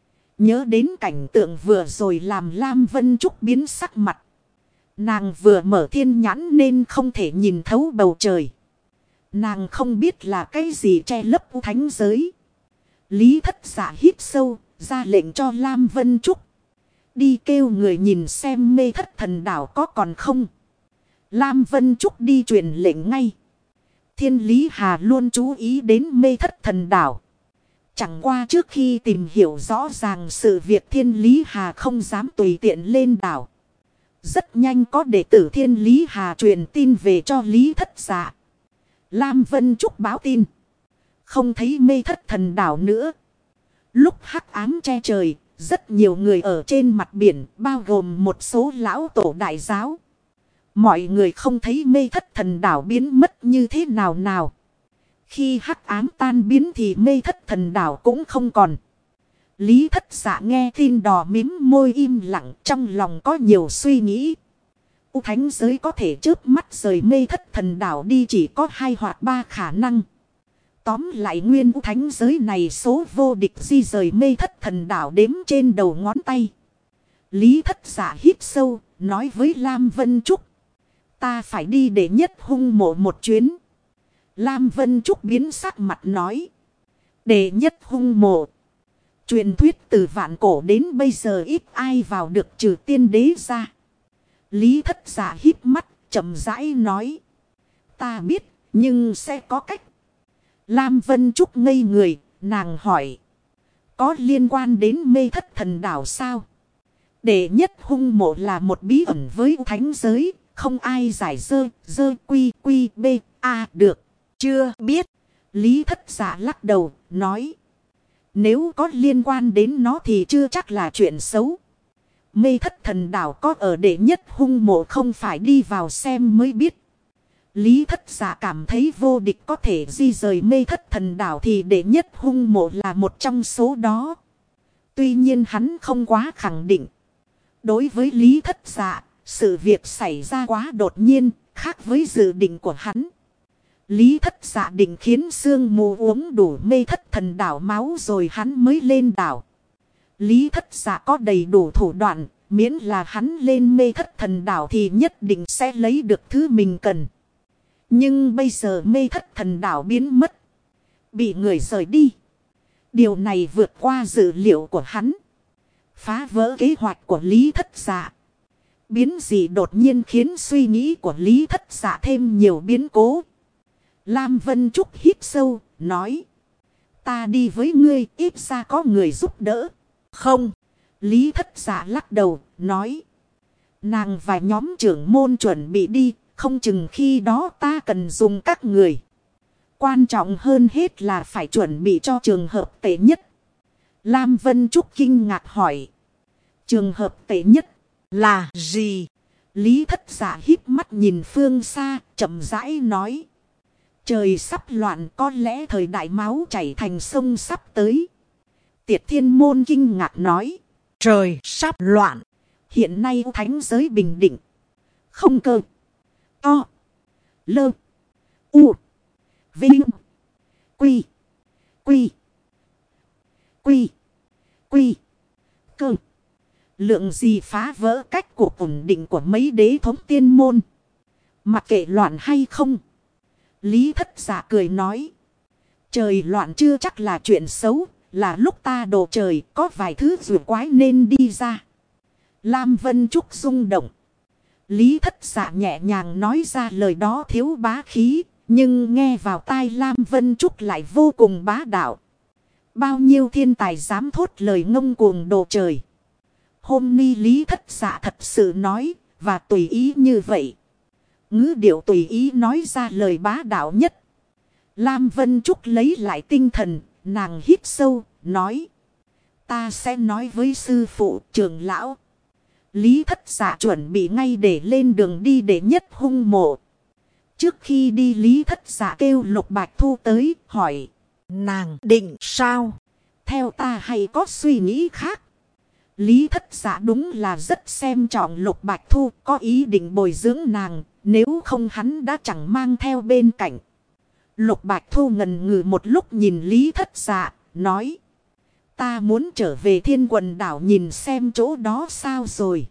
A: Nhớ đến cảnh tượng vừa rồi làm Lam Vân Trúc biến sắc mặt. Nàng vừa mở thiên nhãn nên không thể nhìn thấu bầu trời. Nàng không biết là cái gì che lấp thánh giới. Lý Thất Dạ hít sâu, ra lệnh cho Lam Vân Trúc. Đi kêu người nhìn xem Mê Thất Thần Đảo có còn không. Lam Vân Trúc đi truyền lệnh ngay. Thiên Lý Hà luôn chú ý đến Mê Thất Thần Đảo. Chẳng qua trước khi tìm hiểu rõ ràng sự việc, Thiên Lý Hà không dám tùy tiện lên đảo. Rất nhanh có đệ tử Thiên Lý Hà truyền tin về cho Lý Thất Dạ. Lam Vân Trúc báo tin. Không thấy Mê Thất Thần Đảo nữa. Lúc hắc ám che trời, rất nhiều người ở trên mặt biển, bao gồm một số lão tổ đại giáo. Mọi người không thấy Mê Thất Thần Đảo biến mất như thế nào nào. Khi hắc ám tan biến thì Mê Thất Thần Đảo cũng không còn. Lý Thất Dạ nghe tin đỏ mím môi im lặng, trong lòng có nhiều suy nghĩ. Thánh giới có thể chớp mắt rời Mê Thất Thần Đảo đi chỉ có 2 hoặc 3 khả năng. Tóm lại nguyên thánh giới này số vô địch di rời Mê Thất Thần Đảo đếm trên đầu ngón tay. Lý Thất Dạ hít sâu, nói với Lam Vân Trúc. Ta phải đi để nhất hung mộ một chuyến. Lam Vân Trúc biến sắc mặt nói. Để nhất hung mộ. Truyền thuyết từ vạn cổ đến bây giờ ít ai vào được trừ tiên đế ra. Lý Thất Dạ hít mắt, chậm rãi nói. Ta biết, nhưng sẽ có cách. Lam Vân Trúc ngây người, nàng hỏi. Có liên quan đến Mê Thất Thần Đảo sao? Đệ nhất hung mộ là một bí ẩn với thánh giới, không ai giải dơ quy b a được. Chưa biết. Lý Thất Dạ lắc đầu, nói. Nếu có liên quan đến nó thì chưa chắc là chuyện xấu. Mê Thất Thần Đảo có ở đệ nhất hung mộ không phải đi vào xem mới biết. Lý Thất Dạ cảm thấy vô địch có thể di rời Mê Thất Thần Đảo thì đệ nhất hung mộ là một trong số đó. Tuy nhiên hắn không quá khẳng định. Đối với Lý Thất Dạ, sự việc xảy ra quá đột nhiên, khác với dự định của hắn. Lý Thất Dạ định khiến sương mù uống đủ Mê Thất Thần Đảo máu rồi hắn mới lên đảo. Lý Thất Dạ có đầy đủ thủ đoạn, miễn là hắn lên Mê Thất Thần Đảo thì nhất định sẽ lấy được thứ mình cần. Nhưng bây giờ Mê Thất Thần Đảo biến mất. Bị người rời đi. Điều này vượt qua dự liệu của hắn. Phá vỡ kế hoạch của Lý Thất Dạ. Biến dị đột nhiên khiến suy nghĩ của Lý Thất Dạ thêm nhiều biến cố. Lam Vân Trúc hít sâu, nói. Ta đi với ngươi, ít ra có người giúp đỡ. Không. Lý Thất Dạ lắc đầu, nói. Nàng và nhóm trưởng môn chuẩn bị đi, không chừng khi đó ta cần dùng các người. Quan trọng hơn hết là phải chuẩn bị cho trường hợp tệ nhất. Lam Vân Trúc kinh ngạc hỏi. Trường hợp tệ nhất là gì? Lý Thất Dạ híp mắt nhìn phương xa, chậm rãi nói. Trời sắp loạn, có lẽ thời đại máu chảy thành sông sắp tới. Tiệt Thiên Môn kinh ngạc nói. Trời sắp loạn. Hiện nay thánh giới bình định. Không cơ. To. Lơ. U. Vinh. Quy. Quy. Quy. Quy. Cơ. Lượng gì phá vỡ cách cuộc ổn định của mấy đế thống tiên môn. Mặc kệ loạn hay không. Lý Thất Dạ cười nói. Trời loạn chưa chắc là chuyện xấu. Là lúc ta đổ trời có vài thứ rùa quái nên đi ra. Lam Vân Trúc rung động. Lý Thất Dạ nhẹ nhàng nói ra lời đó thiếu bá khí. Nhưng nghe vào tai Lam Vân Trúc lại vô cùng bá đạo. Bao nhiêu thiên tài dám thốt lời ngông cuồng đồ trời. Hôm nay Lý Thất Dạ thật sự nói. Và tùy ý như vậy. Ngữ điệu tùy ý nói ra lời bá đạo nhất. Lam Vân Trúc lấy lại tinh thần. Nàng hít sâu, nói. Ta sẽ nói với sư phụ trưởng lão. Lý Thất Dạ chuẩn bị ngay để lên đường đi để nhất hung mộ. Trước khi đi Lý Thất Dạ kêu Lục Bạch Thu tới, hỏi. Nàng định sao? Theo ta hay có suy nghĩ khác? Lý Thất Dạ đúng là rất xem trọng Lục Bạch Thu, có ý định bồi dưỡng nàng, nếu không hắn đã chẳng mang theo bên cạnh. Lục Bạch Thu ngần ngừ một lúc nhìn Lý Thất Dạ, nói. Ta muốn trở về Thiên Quần Đảo nhìn xem chỗ đó sao rồi.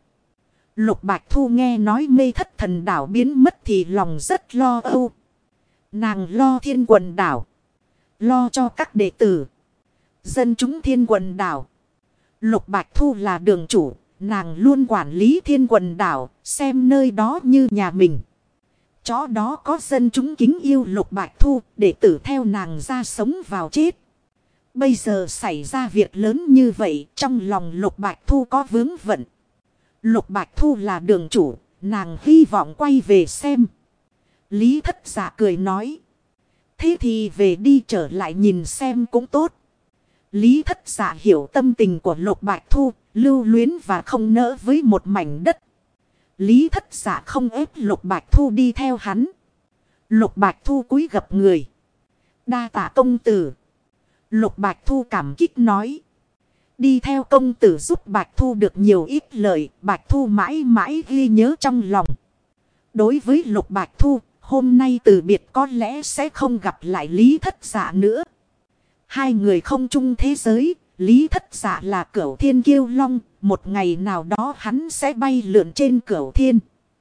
A: Lục Bạch Thu nghe nói Mê Thất Thần Đảo biến mất thì lòng rất lo âu. Nàng lo Thiên Quần Đảo. Lo cho các đệ tử. Dân chúng Thiên Quần Đảo. Lục Bạch Thu là đường chủ. Nàng luôn quản lý Thiên Quần Đảo. Xem nơi đó như nhà mình. Chỗ đó có dân chúng kính yêu Lục Bạch Thu. Đệ tử theo nàng ra sống vào chết. Bây giờ xảy ra việc lớn như vậy. Trong lòng Lục Bạch Thu có vướng vận. Lục Bạch Thu là đường chủ. Nàng hy vọng quay về xem. Lý Thất Dạ cười nói. Thế thì về đi trở lại nhìn xem cũng tốt. Lý Thất Dạ hiểu tâm tình của Lục Bạch Thu. Lưu luyến và không nỡ với một mảnh đất. Lý Thất Dạ không ép Lục Bạch Thu đi theo hắn. Lục Bạch Thu cúi gập người. Đa tạ công tử. Lục Bạch Thu cảm kích nói. Đi theo công tử giúp Bạch Thu được nhiều ít lợi. Bạch Thu mãi mãi ghi nhớ trong lòng. Đối với Lục Bạch Thu, hôm nay từ biệt có lẽ sẽ không gặp lại Lý Thất Dạ nữa. Hai người không chung thế giới. Lý Thất Dạ là Cửu Thiên Kiêu Long. Một ngày nào đó hắn sẽ bay lượn trên Cửu Thiên.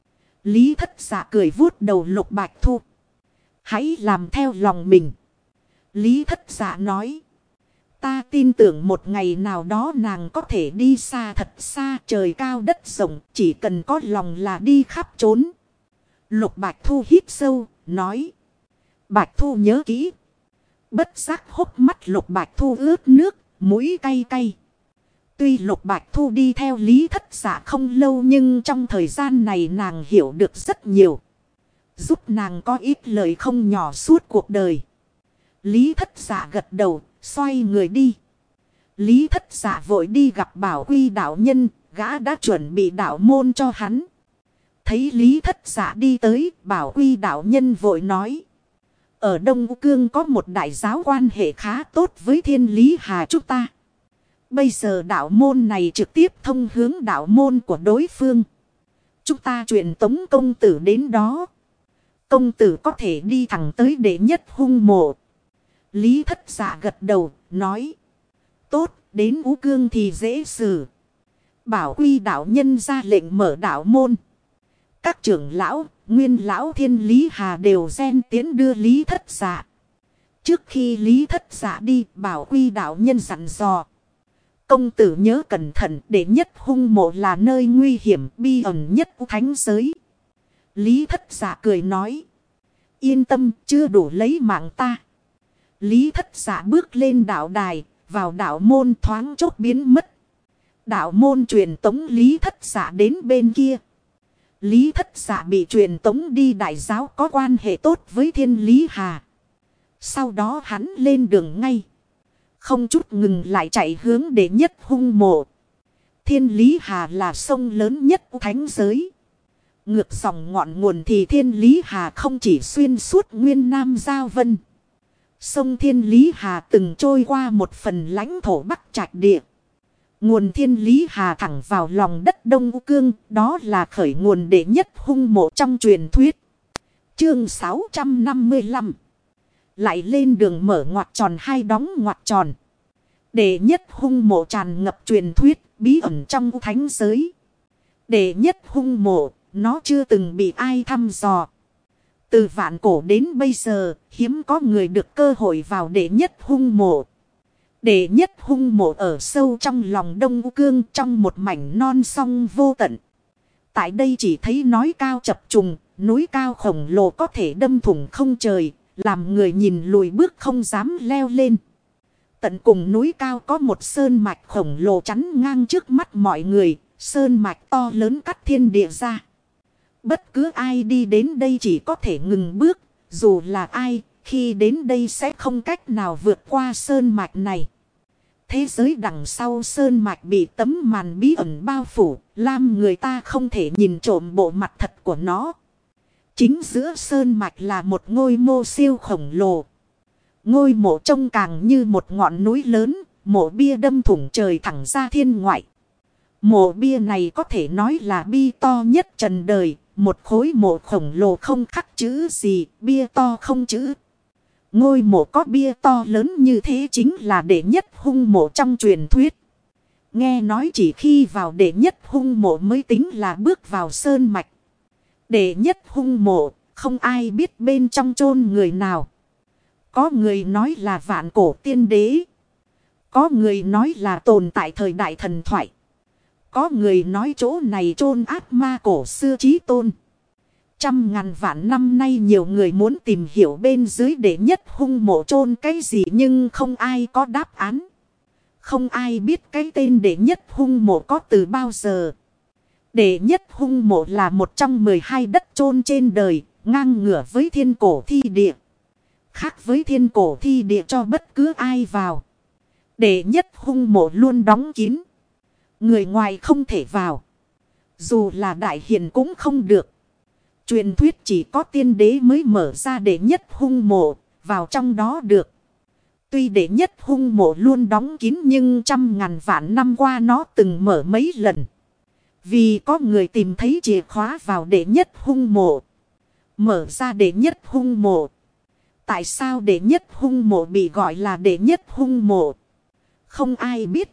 A: Lý Thất Dạ cười vuốt đầu Lục Bạch Thu. Hãy làm theo lòng mình. Lý Thất Dạ nói. Ta tin tưởng một ngày nào đó nàng có thể đi xa thật xa, trời cao đất rộng, chỉ cần có lòng là đi khắp trốn. Lục Bạch Thu hít sâu, nói. Bạch Thu nhớ kỹ. Bất giác hốc mắt Lục Bạch Thu ướt nước, mũi cay cay. Tuy Lục Bạch Thu đi theo Lý Thất Dạ không lâu nhưng trong thời gian này nàng hiểu được rất nhiều. Giúp nàng có ít lời không nhỏ suốt cuộc đời. Lý Thất Dạ gật đầu, xoay người đi. Lý Thất Dạ vội đi gặp Bảo Quy đạo nhân, gã đã chuẩn bị đạo môn cho hắn. Thấy Lý Thất Dạ đi tới, Bảo Quy đạo nhân vội nói. Ở Đông U Cương có một đại giáo quan hệ khá tốt với Thiên Lý Hà chúng ta. Bây giờ đạo môn này trực tiếp thông hướng đạo môn của đối phương. Chúng ta truyền tống công tử đến đó. Công tử có thể đi thẳng tới đệ nhất hung mộ. Lý Thất Dạ gật đầu, nói. Tốt, đến U Cương thì dễ xử. Bảo Quy đạo nhân ra lệnh mở đạo môn. Các trưởng lão, Nguyên lão Thiên Lý Hà đều gen tiến đưa Lý Thất Dạ. Trước khi Lý Thất Dạ đi, Bảo Quy đạo nhân dặn dò. Công tử nhớ cẩn thận, đệ nhất hung mộ là nơi nguy hiểm bi ẩn nhất thánh giới. Lý Thất Dạ cười nói. Yên tâm, chưa đủ lấy mạng ta. Lý Thất Dạ bước lên đạo đài, vào đạo môn thoáng chốc biến mất. Đạo môn truyền tống Lý Thất Dạ đến bên kia. Lý Thất Dạ bị truyền tống đi đại giáo có quan hệ tốt với Thiên Lý Hà. Sau đó hắn lên đường ngay. Không chút ngừng lại chạy hướng đệ nhất hung mộ. Thiên Lý Hà là sông lớn nhất thánh giới. Ngược dòng ngọn nguồn thì Thiên Lý Hà không chỉ xuyên suốt Nguyên Nam Giao Vân. Sông Thiên Lý Hà từng trôi qua một phần lãnh thổ Bắc Trạch Địa. Nguồn Thiên Lý Hà thẳng vào lòng đất Đông U Cương, đó là khởi nguồn đệ nhất hung mộ trong truyền thuyết. Chương 655. Lại lên đường mở ngoặc tròn hai đóng ngoặc tròn. Đệ nhất hung mộ tràn ngập truyền thuyết, bí ẩn trong thánh giới. Đệ nhất hung mộ, nó chưa từng bị ai thăm dò. Từ vạn cổ đến bây giờ, hiếm có người được cơ hội vào đệ nhất hung mộ. Đệ nhất hung mộ ở sâu trong lòng Đông U Cương trong một mảnh non sông vô tận. Tại đây chỉ thấy núi cao chập trùng, núi cao khổng lồ có thể đâm thủng không trời, làm người nhìn lùi bước không dám leo lên. Tận cùng núi cao có một sơn mạch khổng lồ chắn ngang trước mắt mọi người, sơn mạch to lớn cắt thiên địa ra. Bất cứ ai đi đến đây chỉ có thể ngừng bước, dù là ai, khi đến đây sẽ không cách nào vượt qua sơn mạch này. Thế giới đằng sau sơn mạch bị tấm màn bí ẩn bao phủ, làm người ta không thể nhìn trộm bộ mặt thật của nó. Chính giữa sơn mạch là một ngôi mộ siêu khổng lồ. Ngôi mộ trông càng như một ngọn núi lớn, mộ bia đâm thủng trời thẳng ra thiên ngoại. Mộ bia này có thể nói là bi to nhất trần đời, một khối mộ khổng lồ không khắc chữ gì, bia to không chữ. Ngôi mộ có bia to lớn như thế chính là đệ nhất hung mộ trong truyền thuyết. Nghe nói chỉ khi vào đệ nhất hung mộ mới tính là bước vào sơn mạch. Đệ nhất hung mộ, không ai biết bên trong chôn người nào. Có người nói là vạn cổ tiên đế. Có người nói là tồn tại thời đại thần thoại. Có người nói chỗ này chôn ác ma cổ xưa chí tôn. Trăm ngàn vạn năm nay nhiều người muốn tìm hiểu bên dưới đệ nhất hung mộ chôn cái gì nhưng không ai có đáp án. Không ai biết cái tên đệ nhất hung mộ có từ bao giờ. Đệ nhất hung mộ là một trong 12 đất chôn trên đời, ngang ngửa với thiên cổ thi địa. Khác với thiên cổ thi địa cho bất cứ ai vào. Đệ nhất hung mộ luôn đóng kín. Người ngoài không thể vào. Dù là đại hiền cũng không được. Truyền thuyết chỉ có tiên đế mới mở ra đệ nhất hung mộ, vào trong đó được. Tuy đệ nhất hung mộ luôn đóng kín nhưng trăm ngàn vạn năm qua nó từng mở mấy lần. Vì có người tìm thấy chìa khóa vào đệ nhất hung mộ. Mở ra đệ nhất hung mộ. Tại sao đệ nhất hung mộ bị gọi là đệ nhất hung mộ? Không ai biết.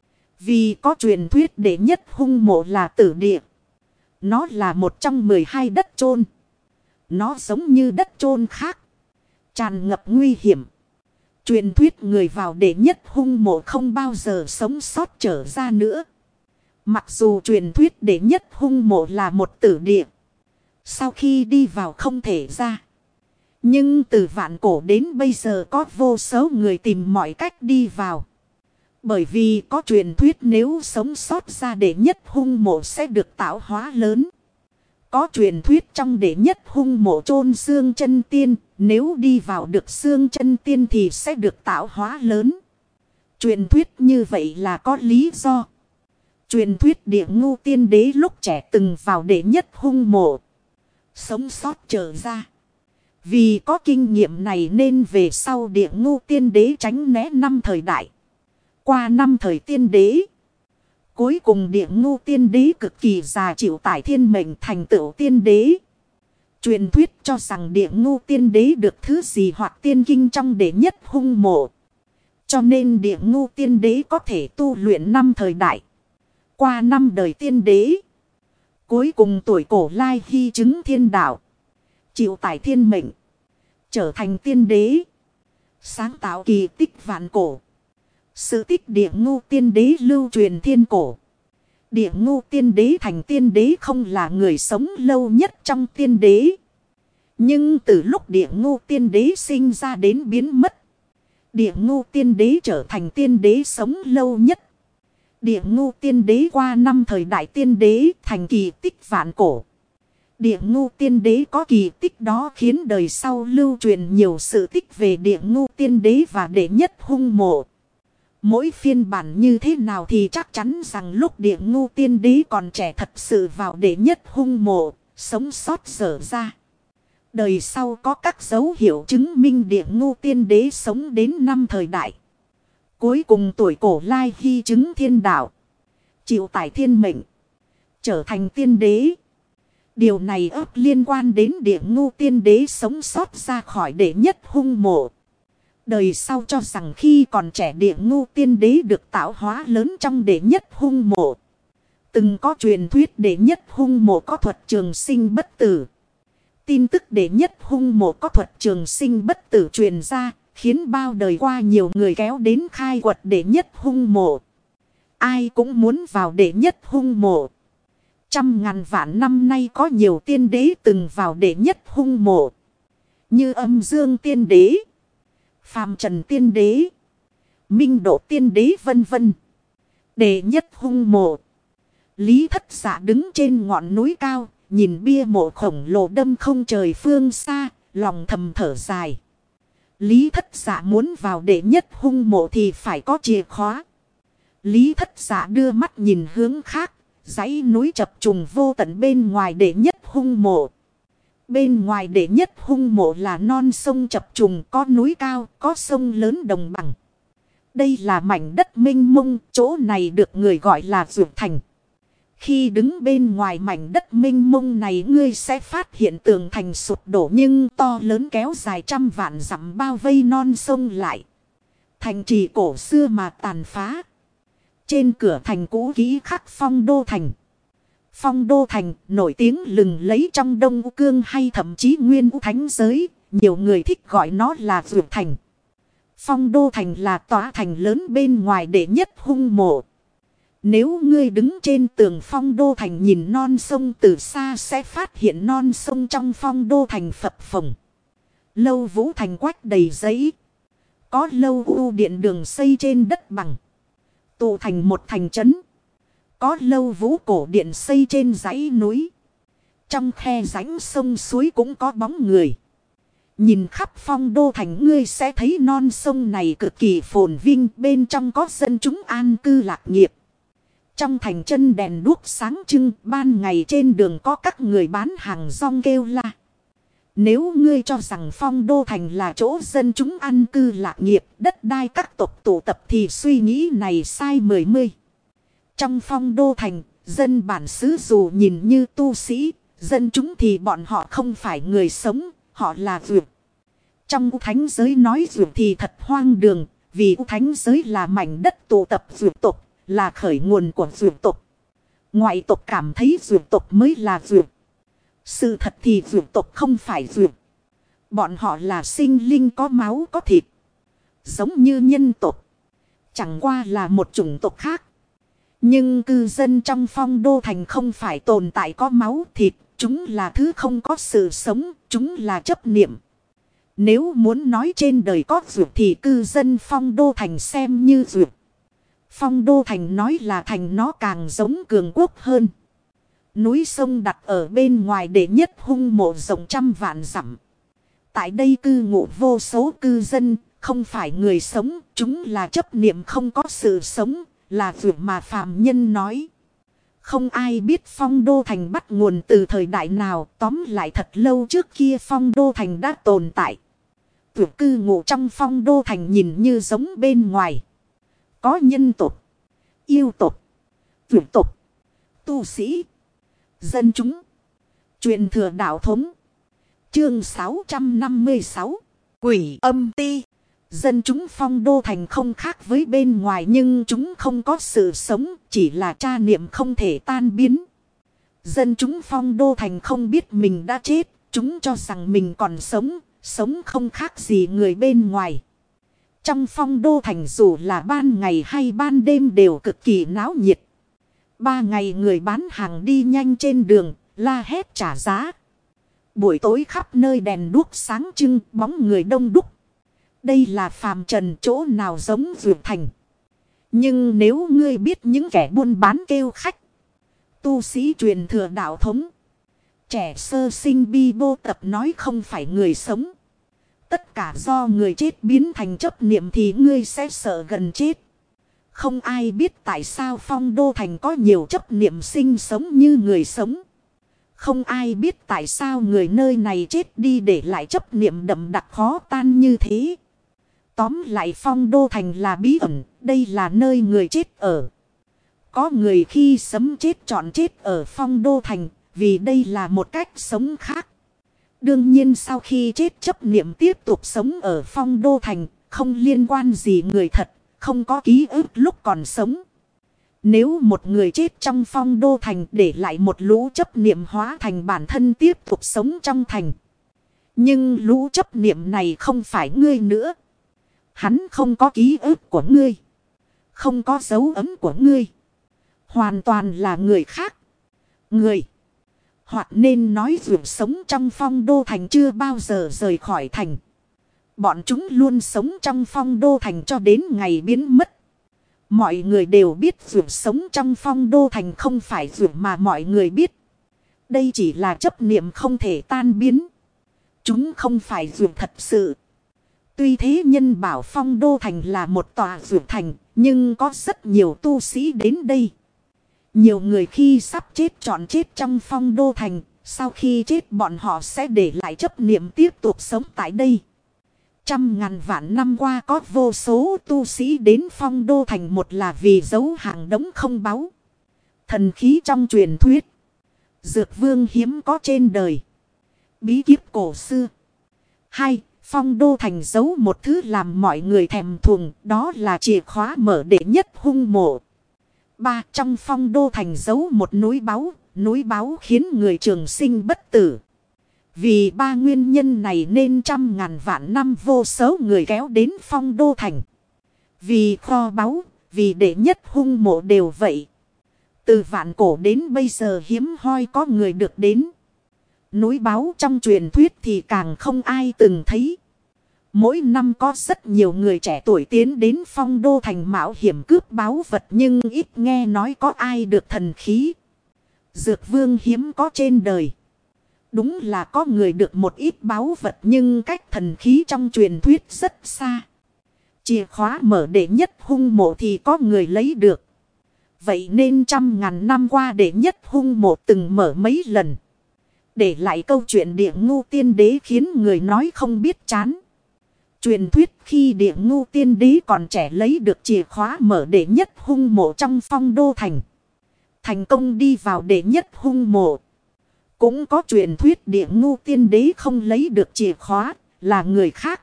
A: Vì có truyền thuyết đệ nhất hung mộ là tử địa. Nó là một trong 12 đất chôn. Nó giống như đất chôn khác. Tràn ngập nguy hiểm. Truyền thuyết người vào đệ nhất hung mộ không bao giờ sống sót trở ra nữa. Mặc dù truyền thuyết đệ nhất hung mộ là một tử địa. Sau khi đi vào không thể ra. Nhưng từ vạn cổ đến bây giờ có vô số người tìm mọi cách đi vào. Bởi vì có truyền thuyết nếu sống sót ra đệ nhất hung mộ sẽ được tạo hóa lớn. Có truyền thuyết trong đệ nhất hung mộ chôn xương chân tiên, nếu đi vào được xương chân tiên thì sẽ được tạo hóa lớn. Truyền thuyết như vậy là có lý do. Truyền thuyết Địa Ngưu tiên đế lúc trẻ từng vào đệ nhất hung mộ. Sống sót trở ra. Vì có kinh nghiệm này nên về sau Địa Ngưu tiên đế tránh né 5 thời đại. Qua 5 thời tiên đế. Cuối cùng Địa Ngưu tiên đế cực kỳ già chịu tải thiên mệnh thành tựu tiên đế. Truyền thuyết cho rằng Địa Ngưu tiên đế được thứ gì hoặc tiên kinh trong đệ nhất hung mộ. Cho nên Địa Ngưu tiên đế có thể tu luyện 5 thời đại. Qua 5 đời tiên đế. Cuối cùng tuổi cổ lai hy chứng thiên đạo. Chịu tải thiên mệnh. Trở thành tiên đế. Sáng tạo kỳ tích vạn cổ. Sự tích địa ngu tiên đế lưu truyền thiên cổ. Địa ngu tiên đế thành tiên đế không là người sống lâu nhất trong tiên đế. Nhưng từ lúc địa ngu tiên đế sinh ra đến biến mất. Địa ngu tiên đế trở thành tiên đế sống lâu nhất. Địa ngu tiên đế qua năm thời đại tiên đế thành kỳ tích vạn cổ. Địa ngu tiên đế có kỳ tích đó khiến đời sau lưu truyền nhiều sự tích về địa ngu tiên đế và đệ nhất hung mộ. Mỗi phiên bản như thế nào thì chắc chắn rằng lúc địa ngu tiên đế còn trẻ thật sự vào đệ nhất hung mộ, sống sót dở ra. Đời sau có các dấu hiệu chứng minh địa ngu tiên đế sống đến năm thời đại. Cuối cùng tuổi cổ lai hy chứng thiên đạo. Chịu tải thiên mệnh. Trở thành tiên đế. Điều này ấp liên quan đến địa ngu tiên đế sống sót ra khỏi đệ nhất hung mộ. Đời sau cho rằng khi còn trẻ địa ngu tiên đế được tạo hóa lớn trong đệ nhất hung mộ. Từng có truyền thuyết đệ nhất hung mộ có thuật trường sinh bất tử. Tin tức đệ nhất hung mộ có thuật trường sinh bất tử truyền ra, khiến bao đời qua nhiều người kéo đến khai quật đệ nhất hung mộ. Ai cũng muốn vào đệ nhất hung mộ. Trăm ngàn vạn năm nay có nhiều tiên đế từng vào đệ nhất hung mộ. Như Âm Dương tiên đế, Phàm Trần tiên đế, Minh Độ tiên đế vân vân. Đệ nhất hung mộ. Lý Thất Dạ đứng trên ngọn núi cao, nhìn bia mộ khổng lồ đâm không trời phương xa, lòng thầm thở dài. Lý Thất Dạ muốn vào đệ nhất hung mộ thì phải có chìa khóa. Lý Thất Dạ đưa mắt nhìn hướng khác, dãy núi chập trùng vô tận bên ngoài đệ nhất hung mộ. Bên ngoài đệ nhất hung mộ là non sông chập trùng, có núi cao, có sông lớn đồng bằng. Đây là mảnh đất mênh mông, chỗ này được người gọi là Dược Thành. Khi đứng bên ngoài mảnh đất mênh mông này, ngươi sẽ phát hiện tường thành sụp đổ nhưng to lớn kéo dài trăm vạn dặm bao vây non sông lại. Thành trì cổ xưa mà tàn phá. Trên cửa thành cũ kỹ khắc Phong Đô Thành. Phong Đô Thành nổi tiếng lừng lấy trong Đông U Cương hay thậm chí Nguyên U Thánh giới. Nhiều người thích gọi nó là Dược Thành. Phong Đô Thành là tòa thành lớn bên ngoài đệ nhất hung mộ. Nếu ngươi đứng trên tường Phong Đô Thành nhìn non sông từ xa sẽ phát hiện non sông trong Phong Đô Thành phập phồng. Lâu Vũ Thành quách đầy giấy. Có lâu u điện đường xây trên đất bằng. Tụ thành một thành trấn. Có lâu vũ cổ điện xây trên dãy núi. Trong khe rãnh sông suối cũng có bóng người. Nhìn khắp Phong Đô Thành ngươi sẽ thấy non sông này cực kỳ phồn vinh, bên trong có dân chúng an cư lạc nghiệp. Trong thành chân đèn đuốc sáng trưng, ban ngày trên đường có các người bán hàng rong kêu la. Nếu ngươi cho rằng Phong Đô Thành là chỗ dân chúng an cư lạc nghiệp, đất đai các tộc tụ tập thì suy nghĩ này sai mười mươi. Trong Phong Đô Thành, dân bản xứ dù nhìn như tu sĩ, dân chúng thì bọn họ không phải người sống, họ là vượt. Trong U Thánh giới nói vượt thì thật hoang đường, vì U Thánh giới là mảnh đất tụ tập vượt tộc, là khởi nguồn của vượt tộc. Ngoại tộc cảm thấy vượt tộc mới là vượt. Sự thật thì vượt tộc không phải vượt. Bọn họ là sinh linh có máu có thịt. Giống như nhân tộc. Chẳng qua là một chủng tộc khác. Nhưng cư dân trong Phong Đô Thành không phải tồn tại có máu thịt. Chúng là thứ không có sự sống. Chúng là chấp niệm. Nếu muốn nói trên đời có vượt thì cư dân Phong Đô Thành xem như vượt. Phong Đô Thành nói là thành nó càng giống cường quốc hơn. Núi sông đặt ở bên ngoài đệ nhất hung mộ rộng trăm vạn dặm. Tại đây cư ngụ vô số cư dân, không phải người sống, chúng là chấp niệm không có sự sống, là việc mà phàm nhân nói. Không ai biết Phong Đô Thành bắt nguồn từ thời đại nào, tóm lại thật lâu trước kia Phong Đô Thành đã tồn tại. Việc cư ngụ trong Phong Đô Thành nhìn như giống bên ngoài. Có nhân tộc, yêu tộc, vượt tộc, tu sĩ, dân chúng, truyền thừa đạo thống. Chương 656, Quỷ Âm Ti. Dân chúng Phong Đô Thành không khác với bên ngoài nhưng chúng không có sự sống, chỉ là tra niệm không thể tan biến. Dân chúng Phong Đô Thành không biết mình đã chết, Chúng cho rằng mình còn sống, sống không khác gì người bên ngoài. Trong Phong Đô Thành dù là ban ngày hay ban đêm đều cực kỳ náo nhiệt. 3 ngày người bán hàng đi nhanh trên đường, la hét trả giá. Buổi tối khắp nơi đèn đuốc sáng trưng, bóng người đông đúc. Đây là phàm trần, chỗ nào giống Dược Thành. Nhưng nếu ngươi biết những kẻ buôn bán kêu khách, tu sĩ truyền thừa đạo thống, trẻ sơ sinh bi bô tập nói không phải người sống, tất cả do người chết biến thành chấp niệm thì ngươi sẽ sợ gần chết. Không ai biết tại sao Phong Đô Thành có nhiều chấp niệm sinh sống như người sống. Không ai biết tại sao người nơi này chết đi để lại chấp niệm đậm đặc khó tan như thế. Tóm lại Phong Đô Thành là bí ẩn, đây là nơi người chết ở. Có người khi sấm chết chọn chết ở Phong Đô Thành, vì đây là một cách sống khác. Đương nhiên sau khi chết chấp niệm tiếp tục sống ở Phong Đô Thành, không liên quan gì người thật, không có ký ức lúc còn sống. Nếu một người chết trong Phong Đô Thành để lại một lũ chấp niệm hóa thành bản thân tiếp tục sống trong thành. Nhưng lũ chấp niệm này không phải ngươi nữa. Hắn không có ký ức của ngươi, không có dấu ấn của ngươi, hoàn toàn là người khác. Người, hoặc nên nói dù sống trong Phong Đô Thành chưa bao giờ rời khỏi thành. Bọn chúng luôn sống trong Phong Đô Thành cho đến ngày biến mất. Mọi người đều biết dù sống trong Phong Đô Thành không phải dù mà mọi người biết. Đây chỉ là chấp niệm không thể tan biến. Chúng không phải dù thật sự. Tuy thế nhân bảo Phong Đô Thành là một tòa dù thành, nhưng có rất nhiều tu sĩ đến đây. Nhiều người khi sắp chết chọn chết trong Phong Đô Thành, sau khi chết bọn họ sẽ để lại chấp niệm tiếp tục sống tại đây. Trăm ngàn vạn năm qua có vô số tu sĩ đến Phong Đô Thành, một là vì giấu hàng đống không báu, thần khí trong truyền thuyết, dược vương hiếm có trên đời, bí kíp cổ xưa. Hai, Phong Đô Thành giấu một thứ làm mọi người thèm thuồng, đó là chìa khóa mở đệ nhất hung mộ. Ba, trong Phong Đô Thành giấu một núi báu khiến người trường sinh bất tử. Vì ba nguyên nhân này nên trăm ngàn vạn năm vô số người kéo đến Phong Đô Thành. Vì kho báu, vì đệ nhất hung mộ đều vậy. Từ vạn cổ đến bây giờ hiếm hoi có người được đến. Núi báu trong truyền thuyết thì càng không ai từng thấy. Mỗi năm có rất nhiều người trẻ tuổi tiến đến Phong Đô Thành mạo hiểm cướp báu vật, nhưng ít nghe nói có ai được thần khí dược vương hiếm có trên đời. Đúng là có người được một ít báu vật, nhưng cách thần khí trong truyền thuyết rất xa. Chìa khóa mở đệ nhất hung mộ thì có người lấy được. Vậy nên trăm ngàn năm qua đệ nhất hung mộ từng mở mấy lần. Để lại câu chuyện Địa Ngu Tiên Đế khiến người nói không biết chán. Truyền thuyết khi Địa Ngu Tiên Đế còn trẻ lấy được chìa khóa mở đệ nhất hung mộ trong Phong Đô Thành, thành công đi vào đệ nhất hung mộ. Cũng có truyền thuyết Địa Ngu Tiên Đế không lấy được chìa khóa, là người khác.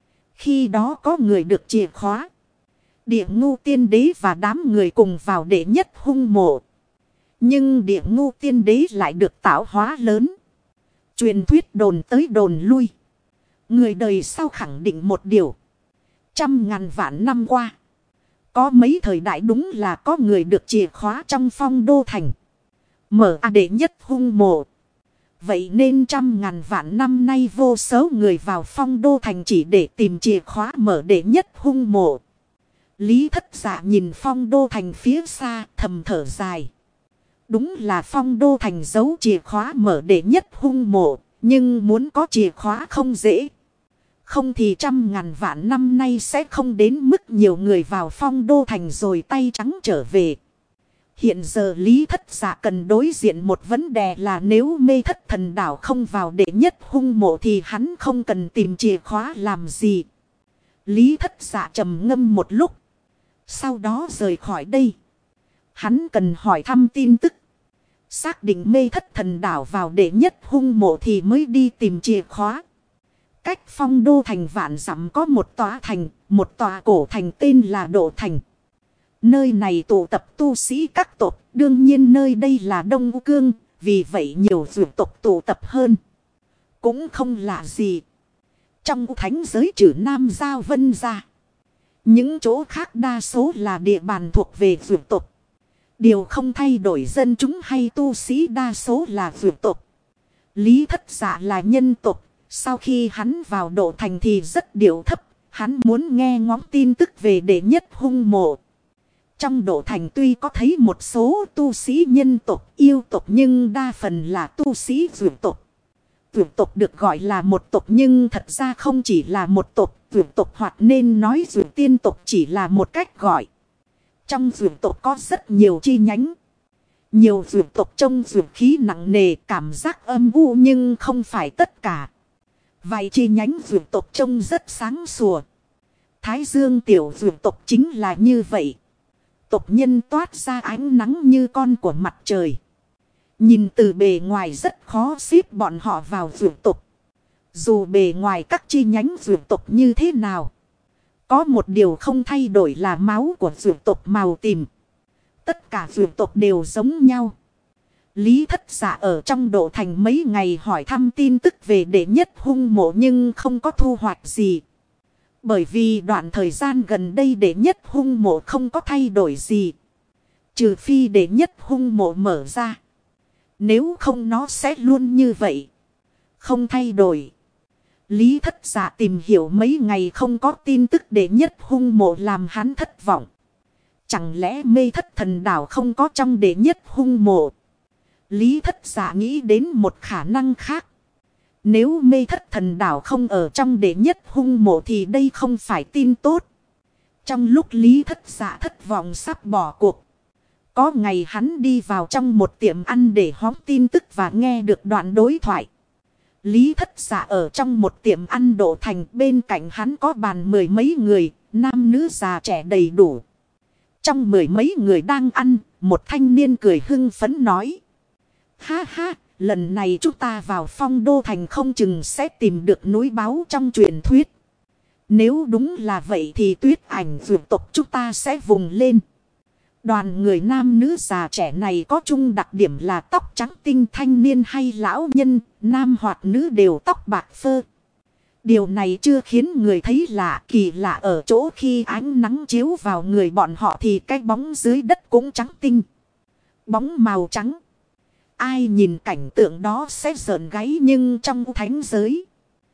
A: Khi đó có người được chìa khóa, Địa Ngu Tiên Đế và đám người cùng vào đệ nhất hung mộ. Nhưng Địa Ngu Tiên Đế lại được tạo hóa lớn. Truyền thuyết đồn tới đồn lui. Người đời sau khẳng định một điều. Trăm ngàn vạn năm qua, có mấy thời đại đúng là có người được chìa khóa trong Phong Đô Thành, mở đệ nhất hung mộ. Vậy nên trăm ngàn vạn năm nay vô số người vào Phong Đô Thành chỉ để tìm chìa khóa mở đệ nhất hung mộ. Lý Thất Dạ nhìn Phong Đô Thành phía xa thầm thở dài. Đúng là Phong Đô Thành giấu chìa khóa mở đệ nhất hung mộ, nhưng muốn có chìa khóa không dễ. Không thì trăm ngàn vạn năm nay sẽ không đến mức nhiều người vào Phong Đô Thành rồi tay trắng trở về. Hiện giờ Lý Thất Dạ cần đối diện một vấn đề là nếu Mê Thất Thần Đảo không vào đệ nhất hung mộ thì hắn không cần tìm chìa khóa làm gì. Lý Thất Dạ trầm ngâm một lúc, sau đó rời khỏi đây. Hắn cần hỏi thăm tin tức, xác định Mê Thất Thần Đảo vào đệ nhất hung mộ thì mới đi tìm chìa khóa. Cách Phong Đô Thành vạn dặm có một tòa thành, một tòa cổ thành tên là Độ Thành. Nơi này tụ tập tu sĩ các tộc, đương nhiên nơi đây là Đông U Cương, vì vậy nhiều dược tộc tụ tập hơn. cũng không lạ gì. Trong thánh giới trừ Nam Giao Vân ra, những chỗ khác đa số là địa bàn thuộc về vượt tộc. Điều không thay đổi dân chúng hay tu sĩ đa số là vượt tộc. Lý Thất Dạ là nhân tộc. Sau khi hắn vào độ thành thì rất điệu thấp. Hắn muốn nghe ngóng tin tức về đệ nhất hung mộ. Trong độ thành tuy có thấy một số tu sĩ nhân tộc yêu tộc nhưng đa phần là tu sĩ vượt tộc. Vượt tộc được gọi là một tộc nhưng thật ra không chỉ là một tộc. Vượt tộc hoặc nên nói vượt tiên tộc chỉ là một cách gọi. Trong vượt tộc có rất nhiều chi nhánh. Nhiều vượt tộc trông vượt khí nặng nề cảm giác âm u nhưng không phải tất cả. Vài chi nhánh vượt tộc trông rất sáng sủa. Thái Dương tiểu vượt tộc chính là như vậy. Tộc nhân toát ra ánh nắng như con của mặt trời. Nhìn từ bề ngoài rất khó xếp bọn họ vào vượt tộc. Dù bề ngoài các chi nhánh vượt tộc như thế nào. Có một điều không thay đổi là máu của vượt tộc màu tím. Tất cả vượt tộc đều giống nhau. Lý Thất Dạ ở trong độ thành mấy ngày hỏi thăm tin tức về đệ nhất hung mộ nhưng không có thu hoạch gì. Bởi vì đoạn thời gian gần đây đệ nhất hung mộ không có thay đổi gì. Trừ phi đệ nhất hung mộ mở ra. Nếu không nó sẽ luôn như vậy. Không thay đổi. Lý Thất Dạ tìm hiểu mấy ngày không có tin tức đệ nhất hung mộ làm hắn thất vọng. Chẳng lẽ Mê Thất Thần Đảo không có trong đệ nhất hung mộ? Lý Thất Dạ nghĩ đến một khả năng khác. Nếu Mê Thất Thần Đảo không ở trong đệ nhất hung mộ thì đây không phải tin tốt. Trong lúc Lý Thất Dạ thất vọng sắp bỏ cuộc. Có ngày hắn đi vào trong một tiệm ăn để hóng tin tức và nghe được đoạn đối thoại. Lý Thất Dạ ở trong một tiệm ăn độ thành, bên cạnh hắn có bàn mười mấy người, nam nữ già trẻ đầy đủ. Trong mười mấy người đang ăn, một thanh niên cười hưng phấn nói. Ha ha, lần này chúng ta vào Phong Đô Thành không chừng sẽ tìm được núi báu trong truyền thuyết. Nếu đúng là vậy thì Tuyết Ảnh vượt tộc chúng ta sẽ vùng lên. Đoàn người nam nữ già trẻ này có chung đặc điểm là tóc trắng tinh, thanh niên hay lão nhân, nam hoặc nữ đều tóc bạc phơ. Điều này chưa khiến người thấy lạ, kỳ lạ ở chỗ khi ánh nắng chiếu vào người bọn họ thì cái bóng dưới đất cũng trắng tinh. Bóng màu trắng. Ai nhìn cảnh tượng đó sẽ rợn gáy, nhưng trong thánh giới,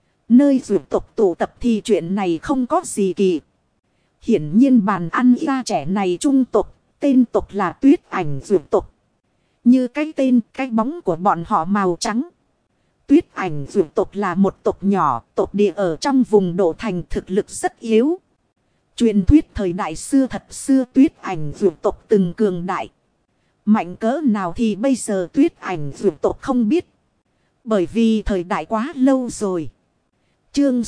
A: nơi vượt tộc tụ tập thì chuyện này không có gì kỳ. Hiển nhiên bàn ăn gia trẻ này trung tộc, tên tộc là Tuyết Ảnh vượt tộc. Như cái tên, cái bóng của bọn họ màu trắng. Tuyết Ảnh vượt tộc là một tộc nhỏ, tộc địa ở trong vùng độ thành, thực lực rất yếu. Truyền thuyết thời đại xưa thật xưa Tuyết Ảnh vượt tộc từng cường đại. Mạnh cỡ nào thì bây giờ Tuyết Ảnh vượt tộc không biết. Bởi vì thời đại quá lâu rồi. Chương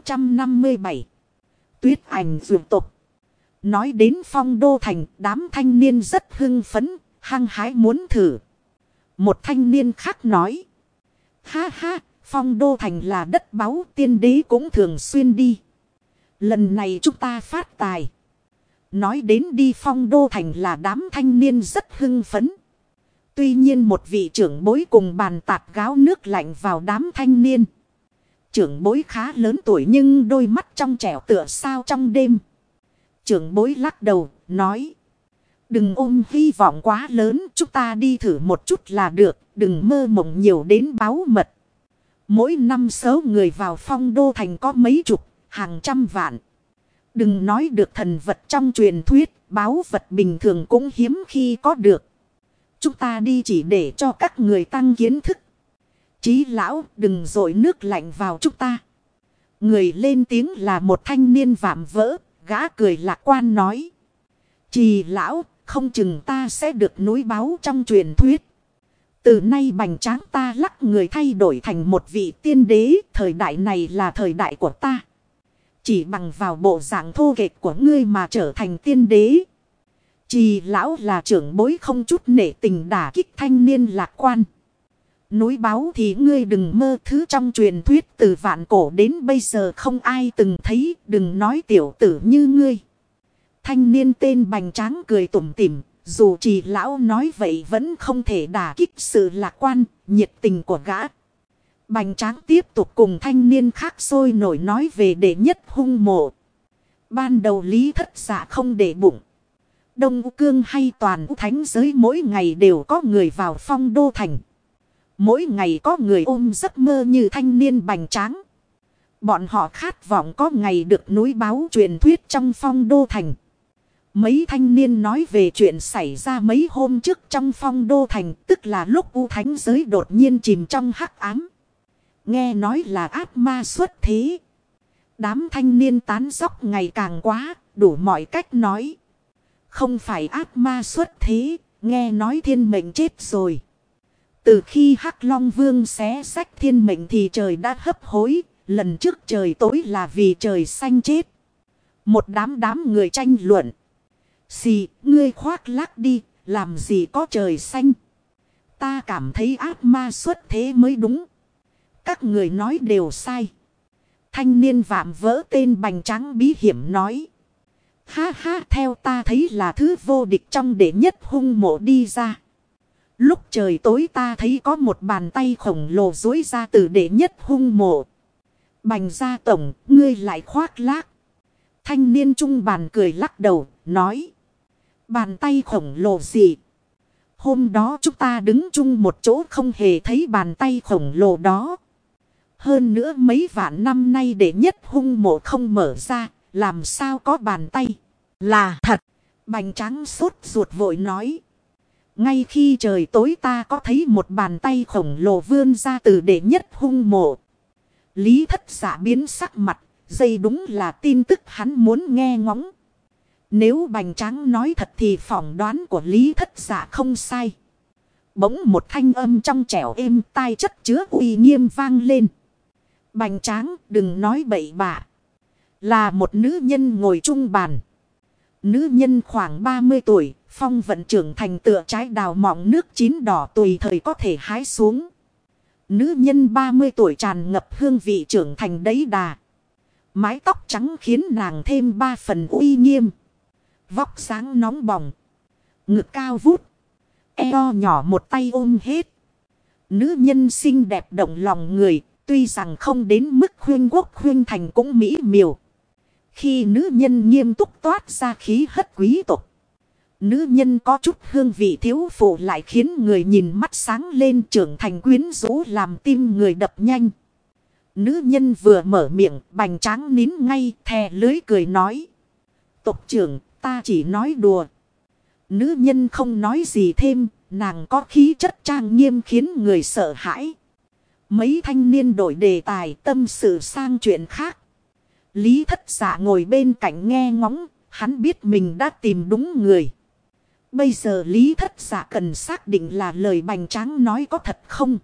A: 657. Tuyết Ảnh vượt tộc. Nói đến Phong Đô Thành, đám thanh niên rất hưng phấn, hăng hái muốn thử. Một thanh niên khác nói. Ha ha, Phong Đô Thành là đất báu, tiên đế cũng thường xuyên đi. Lần này chúng ta phát tài. Nói đến đi Phong Đô Thành là đám thanh niên rất hưng phấn. Tuy nhiên một vị trưởng bối cùng bàn tạt gáo nước lạnh vào đám thanh niên. Trưởng bối khá lớn tuổi nhưng đôi mắt trong trẻo tựa sao trong đêm. Trưởng bối lắc đầu, nói. Đừng ôm hy vọng quá lớn, chúng ta đi thử một chút là được, đừng mơ mộng nhiều đến báu mật. Mỗi năm số người vào Phong Đô Thành có mấy chục, hàng trăm vạn. Đừng nói được thần vật trong truyền thuyết, báu vật bình thường cũng hiếm khi có được. Chúng ta đi chỉ để cho các người tăng kiến thức. Chí lão, đừng dội nước lạnh vào chúng ta. Người lên tiếng là một thanh niên vạm vỡ, gã cười lạc quan nói. Chí lão, không chừng ta sẽ được núi báu trong truyền thuyết. Từ nay bành tráng ta lắc người thay đổi thành một vị tiên đế, thời đại này là thời đại của ta. Chỉ bằng vào bộ dạng thô kệch của ngươi mà trở thành tiên đế. Chí lão là trưởng bối không chút nể tình đả kích thanh niên lạc quan. Núi báu thì ngươi đừng mơ, thứ trong truyền thuyết từ vạn cổ đến bây giờ không ai từng thấy, đừng nói tiểu tử như ngươi. Thanh niên tên bành tráng cười tủm tỉm, dù Chí lão nói vậy vẫn không thể đả kích sự lạc quan, nhiệt tình của gã. Bành Tráng tiếp tục cùng thanh niên khác sôi nổi nói về đệ nhất hung mộ. Ban đầu Lý Thất Dạ không để bụng. Đông U Cương hay toàn U Thánh giới mỗi ngày đều có người vào Phong Đô Thành. Mỗi ngày có người ôm giấc mơ như thanh niên Bành Tráng. Bọn họ khát vọng có ngày được núi báo truyền thuyết trong Phong Đô Thành. Mấy thanh niên nói về chuyện xảy ra mấy hôm trước trong Phong Đô Thành, tức là lúc U Thánh giới đột nhiên chìm trong hắc ám. Nghe nói là ác ma xuất thế. Đám thanh niên tán dóc ngày càng quá, đủ mọi cách nói. Không phải ác ma xuất thế, nghe nói thiên mệnh chết rồi. Từ khi Hắc Long Vương xé sách thiên mệnh thì trời đã hấp hối, lần trước trời tối là vì trời xanh chết. Một đám người tranh luận. Xì, ngươi khoác lác đi, làm gì có trời xanh. Ta cảm thấy ác ma xuất thế mới đúng. Các người nói đều sai. Thanh niên vạm vỡ tên Bành Tráng bí hiểm nói. Ha ha, theo ta thấy là thứ vô địch trong đệ nhất hung mộ đi ra. Lúc trời tối ta thấy có một bàn tay khổng lồ duỗi ra từ đệ nhất hung mộ. Bành gia tổng, ngươi lại khoác lác. Thanh niên trung bàn cười lắc đầu, nói. Bàn tay khổng lồ gì? Hôm đó chúng ta đứng chung một chỗ không hề thấy bàn tay khổng lồ đó. Hơn nữa mấy vạn năm nay đệ nhất hung mộ không mở ra, làm sao có bàn tay? Là thật. Bành Tráng sốt ruột vội nói. Ngay khi trời tối ta có thấy một bàn tay khổng lồ vươn ra từ đệ nhất hung mộ. Lý Thất Dạ biến sắc mặt, dây đúng là tin tức hắn muốn nghe ngóng. Nếu Bành Tráng nói thật thì phỏng đoán của Lý Thất Dạ không sai. Bỗng một thanh âm trong trẻo êm tai chất chứa uy nghiêm vang lên. Bành Tráng, đừng nói bậy bạ. Là một nữ nhân ngồi chung bàn. Nữ nhân khoảng 30 tuổi, phong vận trưởng thành tựa trái đào mọng nước chín đỏ tùy thời có thể hái xuống. Nữ nhân 30 tuổi tràn ngập hương vị trưởng thành đấy đà. Mái tóc trắng khiến nàng thêm 3 phần uy nghiêm. Vóc sáng nóng bỏng. Ngực cao vút. Eo nhỏ một tay ôm hết. Nữ nhân xinh đẹp động lòng người. Tuy rằng không đến mức khuyên quốc khuyên thành cũng mỹ miều. Khi nữ nhân nghiêm túc toát ra khí hất quý tộc. Nữ nhân có chút hương vị thiếu phụ lại khiến người nhìn mắt sáng lên trưởng thành quyến rũ làm tim người đập nhanh. Nữ nhân vừa mở miệng, Bành Tráng nín ngay, thè lưới cười nói. Tộc trưởng, ta chỉ nói đùa. Nữ nhân không nói gì thêm, nàng có khí chất trang nghiêm khiến người sợ hãi. Mấy thanh niên đổi đề tài tâm sự sang chuyện khác. Lý Thất Dạ ngồi bên cạnh nghe ngóng, hắn biết mình đã tìm đúng người. Bây giờ Lý Thất Dạ cần xác định là lời Bành Tráng nói có thật không.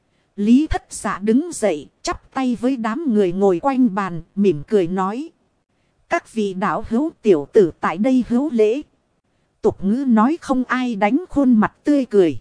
A: Lý Thất Dạ đứng dậy, chắp tay với đám người ngồi quanh bàn, mỉm cười nói. Các vị đạo hữu tiểu tử tại đây hữu lễ. Tục ngữ nói không ai đánh khuôn mặt tươi cười.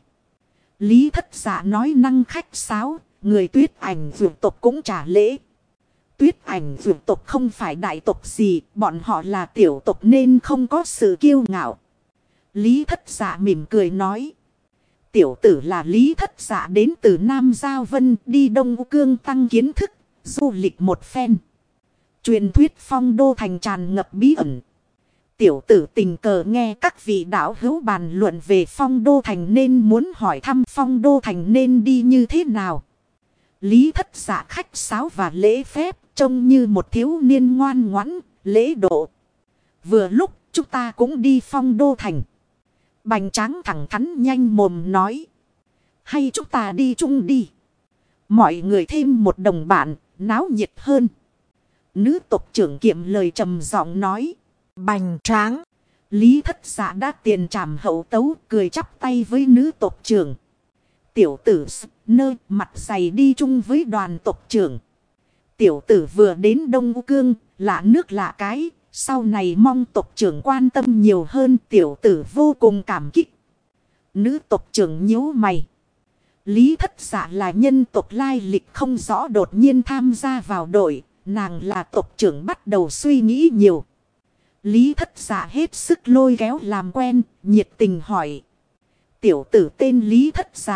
A: Lý Thất Dạ nói năng khách sáo, người Tuyết Ảnh vượt tộc cũng trả lễ. Tuyết Ảnh vượt tộc không phải đại tộc gì, bọn họ là tiểu tộc nên không có sự kiêu ngạo. Lý Thất Dạ mỉm cười nói. Tiểu tử là Lý Thất Dạ đến từ Nam Giao Vân đi Đông U Cương tăng kiến thức, du lịch một phen. Truyền thuyết Phong Đô Thành tràn ngập bí ẩn. Tiểu tử tình cờ nghe các vị đạo hữu bàn luận về Phong Đô Thành nên muốn hỏi thăm Phong Đô Thành nên đi như thế nào. Lý Thất Dạ khách sáo và lễ phép trông như một thiếu niên ngoan ngoãn, lễ độ. Vừa lúc chúng ta cũng đi Phong Đô Thành. Bành Tráng thẳng thắn nhanh mồm nói. Hay chúng ta đi chung đi. Mọi người thêm một đồng bạn, náo nhiệt hơn. Nữ tộc trưởng kiệm lời trầm giọng nói. Bành Tráng. Lý Thất Dạ đã tiền trảm hậu tấu cười chắp tay với nữ tộc trưởng. Tiểu tử nơi mặt dày đi chung với đoàn tộc trưởng. Tiểu tử vừa đến Đông U Cương, lạ nước lạ cái. Sau này mong tộc trưởng quan tâm nhiều hơn, tiểu tử vô cùng cảm kích. Nữ tộc trưởng nhíu mày. Lý Thất Dạ là nhân tộc lai lịch không rõ đột nhiên tham gia vào đội. Nàng là tộc trưởng bắt đầu suy nghĩ nhiều. Lý Thất Dạ hết sức lôi kéo làm quen, nhiệt tình hỏi. Tiểu tử tên Lý Thất Dạ,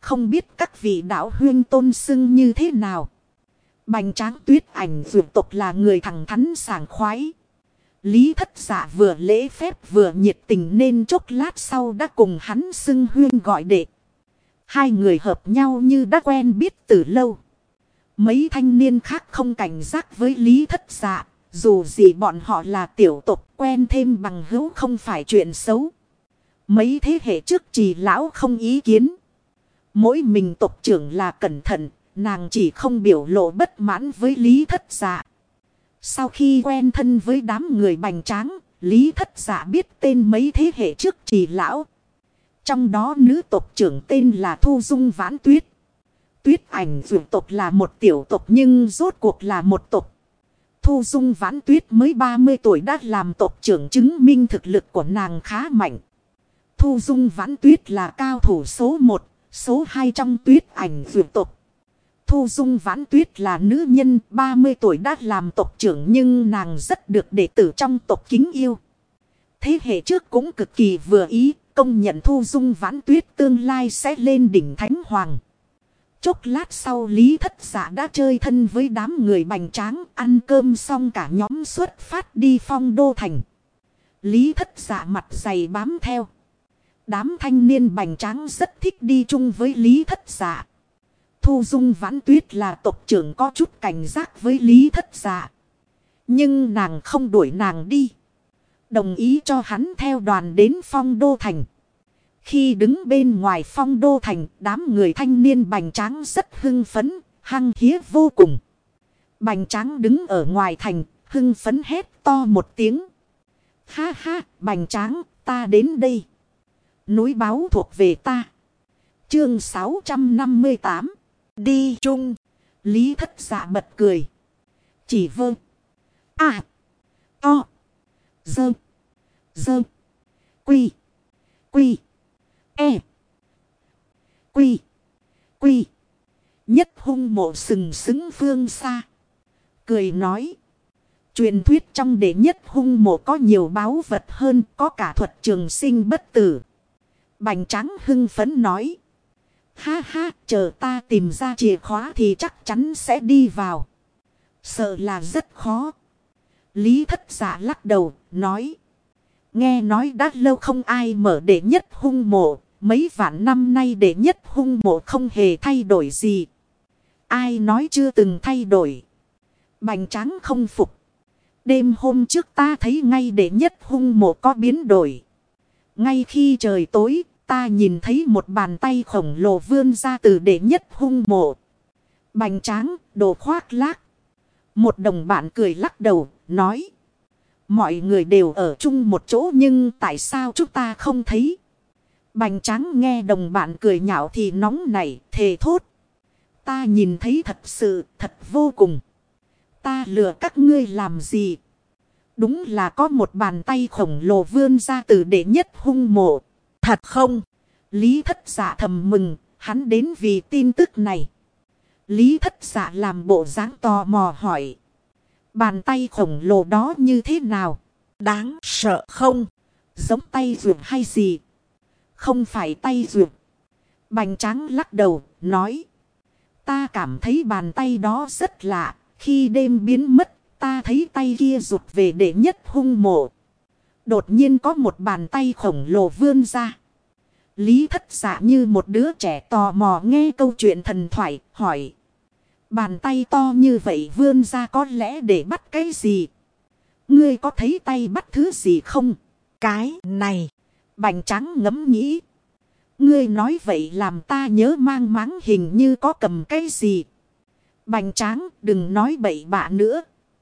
A: Không biết các vị đạo huyên tôn xưng như thế nào. Bành Tráng Tuyết Ảnh vượt tộc là người thẳng thắn sảng khoái. Lý Thất Dạ vừa lễ phép vừa nhiệt tình nên chốc lát sau đã cùng hắn xưng huyên gọi đệ. Hai người hợp nhau như đã quen biết từ lâu. Mấy thanh niên khác không cảnh giác với Lý Thất Dạ. Dù gì bọn họ là tiểu tộc, quen thêm bằng hữu không phải chuyện xấu. Mấy thế hệ trước Trì lão không ý kiến. Mỗi mình tộc trưởng là cẩn thận, nàng chỉ không biểu lộ bất mãn với Lý Thất Dạ. Sau khi quen thân với đám người Bành Tráng, Lý Thất Dạ biết tên mấy thế hệ trước Trì lão. Trong đó nữ tộc trưởng tên là Thu Dung Vãn Tuyết. Tuyết Ảnh vượt tộc là một tiểu tộc nhưng rốt cuộc là một tộc. Thu Dung Vãn Tuyết mới 30 tuổi đã làm tộc trưởng, chứng minh thực lực của nàng khá mạnh. Thu Dung Vãn Tuyết là cao thủ số 1, số 2 trong Tuyết Ảnh vượt tộc. Thu Dung Vãn Tuyết là nữ nhân 30 tuổi đã làm tộc trưởng nhưng nàng rất được đệ tử trong tộc kính yêu. Thế hệ trước cũng cực kỳ vừa ý, công nhận Thu Dung Vãn Tuyết tương lai sẽ lên đỉnh Thánh Hoàng. Chốc lát sau Lý Thất Dạ đã chơi thân với đám người Bành Tráng, ăn cơm xong cả nhóm xuất phát đi Phong Đô Thành. Lý Thất Dạ mặt dày bám theo. Đám thanh niên Bành Tráng rất thích đi chung với Lý Thất Dạ. Thu Dung Vãn Tuyết là tộc trưởng có chút cảnh giác với Lý Thất Dạ. Nhưng nàng không đuổi nàng đi. Đồng ý cho hắn theo đoàn đến Phong Đô Thành. Khi đứng bên ngoài Phong Đô Thành, đám người thanh niên Bành Tráng rất hưng phấn, hăng hía vô cùng. Bành Tráng đứng ở ngoài thành, hưng phấn hét to một tiếng. Ha ha, Bành Tráng, ta đến đây. Núi báo thuộc về ta. Chương 658. Đi chung. Lý Thất Dạ bật cười. Chỉ vơ. À. To. Dơ. Dơ. Quy. Quy. E. Quy. Quy. Nhất Hung Mộ sừng sững phương xa. Cười nói. Truyền thuyết trong đệ Nhất Hung Mộ có nhiều báu vật hơn, có cả thuật trường sinh bất tử. Bành Tráng hưng phấn nói. Ha ha, chờ ta tìm ra chìa khóa thì chắc chắn sẽ đi vào. Sợ là rất khó. Lý Thất Dạ lắc đầu, nói. Nghe nói đã lâu không ai mở đệ Nhất Hung Mộ. Mấy vạn năm nay đệ Nhất Hung Mộ không hề thay đổi gì. Ai nói chưa từng thay đổi. Bành Tráng không phục. Đêm hôm trước ta thấy ngay đệ Nhất Hung Mộ có biến đổi. Ngay khi trời tối, ta nhìn thấy một bàn tay khổng lồ vươn ra từ đệ Nhất Hung Mộ. Bành Tráng, đồ khoác lác. Một đồng bạn cười lắc đầu, nói. Mọi người đều ở chung một chỗ nhưng tại sao chúng ta không thấy? Bành Tráng nghe đồng bạn cười nhạo thì nóng nảy, thề thốt. Ta nhìn thấy thật sự, thật vô cùng. Ta lừa các ngươi làm gì? Đúng là có một bàn tay khổng lồ vươn ra từ đệ Nhất Hung Mộ. Thật không? Lý Thất Dạ thầm mừng, hắn đến vì tin tức này. Lý Thất Dạ làm bộ dáng tò mò hỏi. Bàn tay khổng lồ đó như thế nào? Đáng sợ không? Giống tay ruột hay gì? Không phải tay ruột. Bành Tráng lắc đầu, nói. Ta cảm thấy bàn tay đó rất lạ. Khi đêm biến mất, ta thấy tay kia rụt về đệ Nhất Hung Mộ. Đột nhiên có một bàn tay khổng lồ vươn ra. Lý Thất Dạ như một đứa trẻ tò mò nghe câu chuyện thần thoại, hỏi. Bàn tay to như vậy vươn ra có lẽ để bắt cái gì? Ngươi có thấy tay bắt thứ gì không? Cái này. Bành Tráng ngẫm nghĩ. Ngươi nói vậy làm ta nhớ mang máng hình như có cầm cái gì. Bành Tráng đừng nói bậy bạ nữa.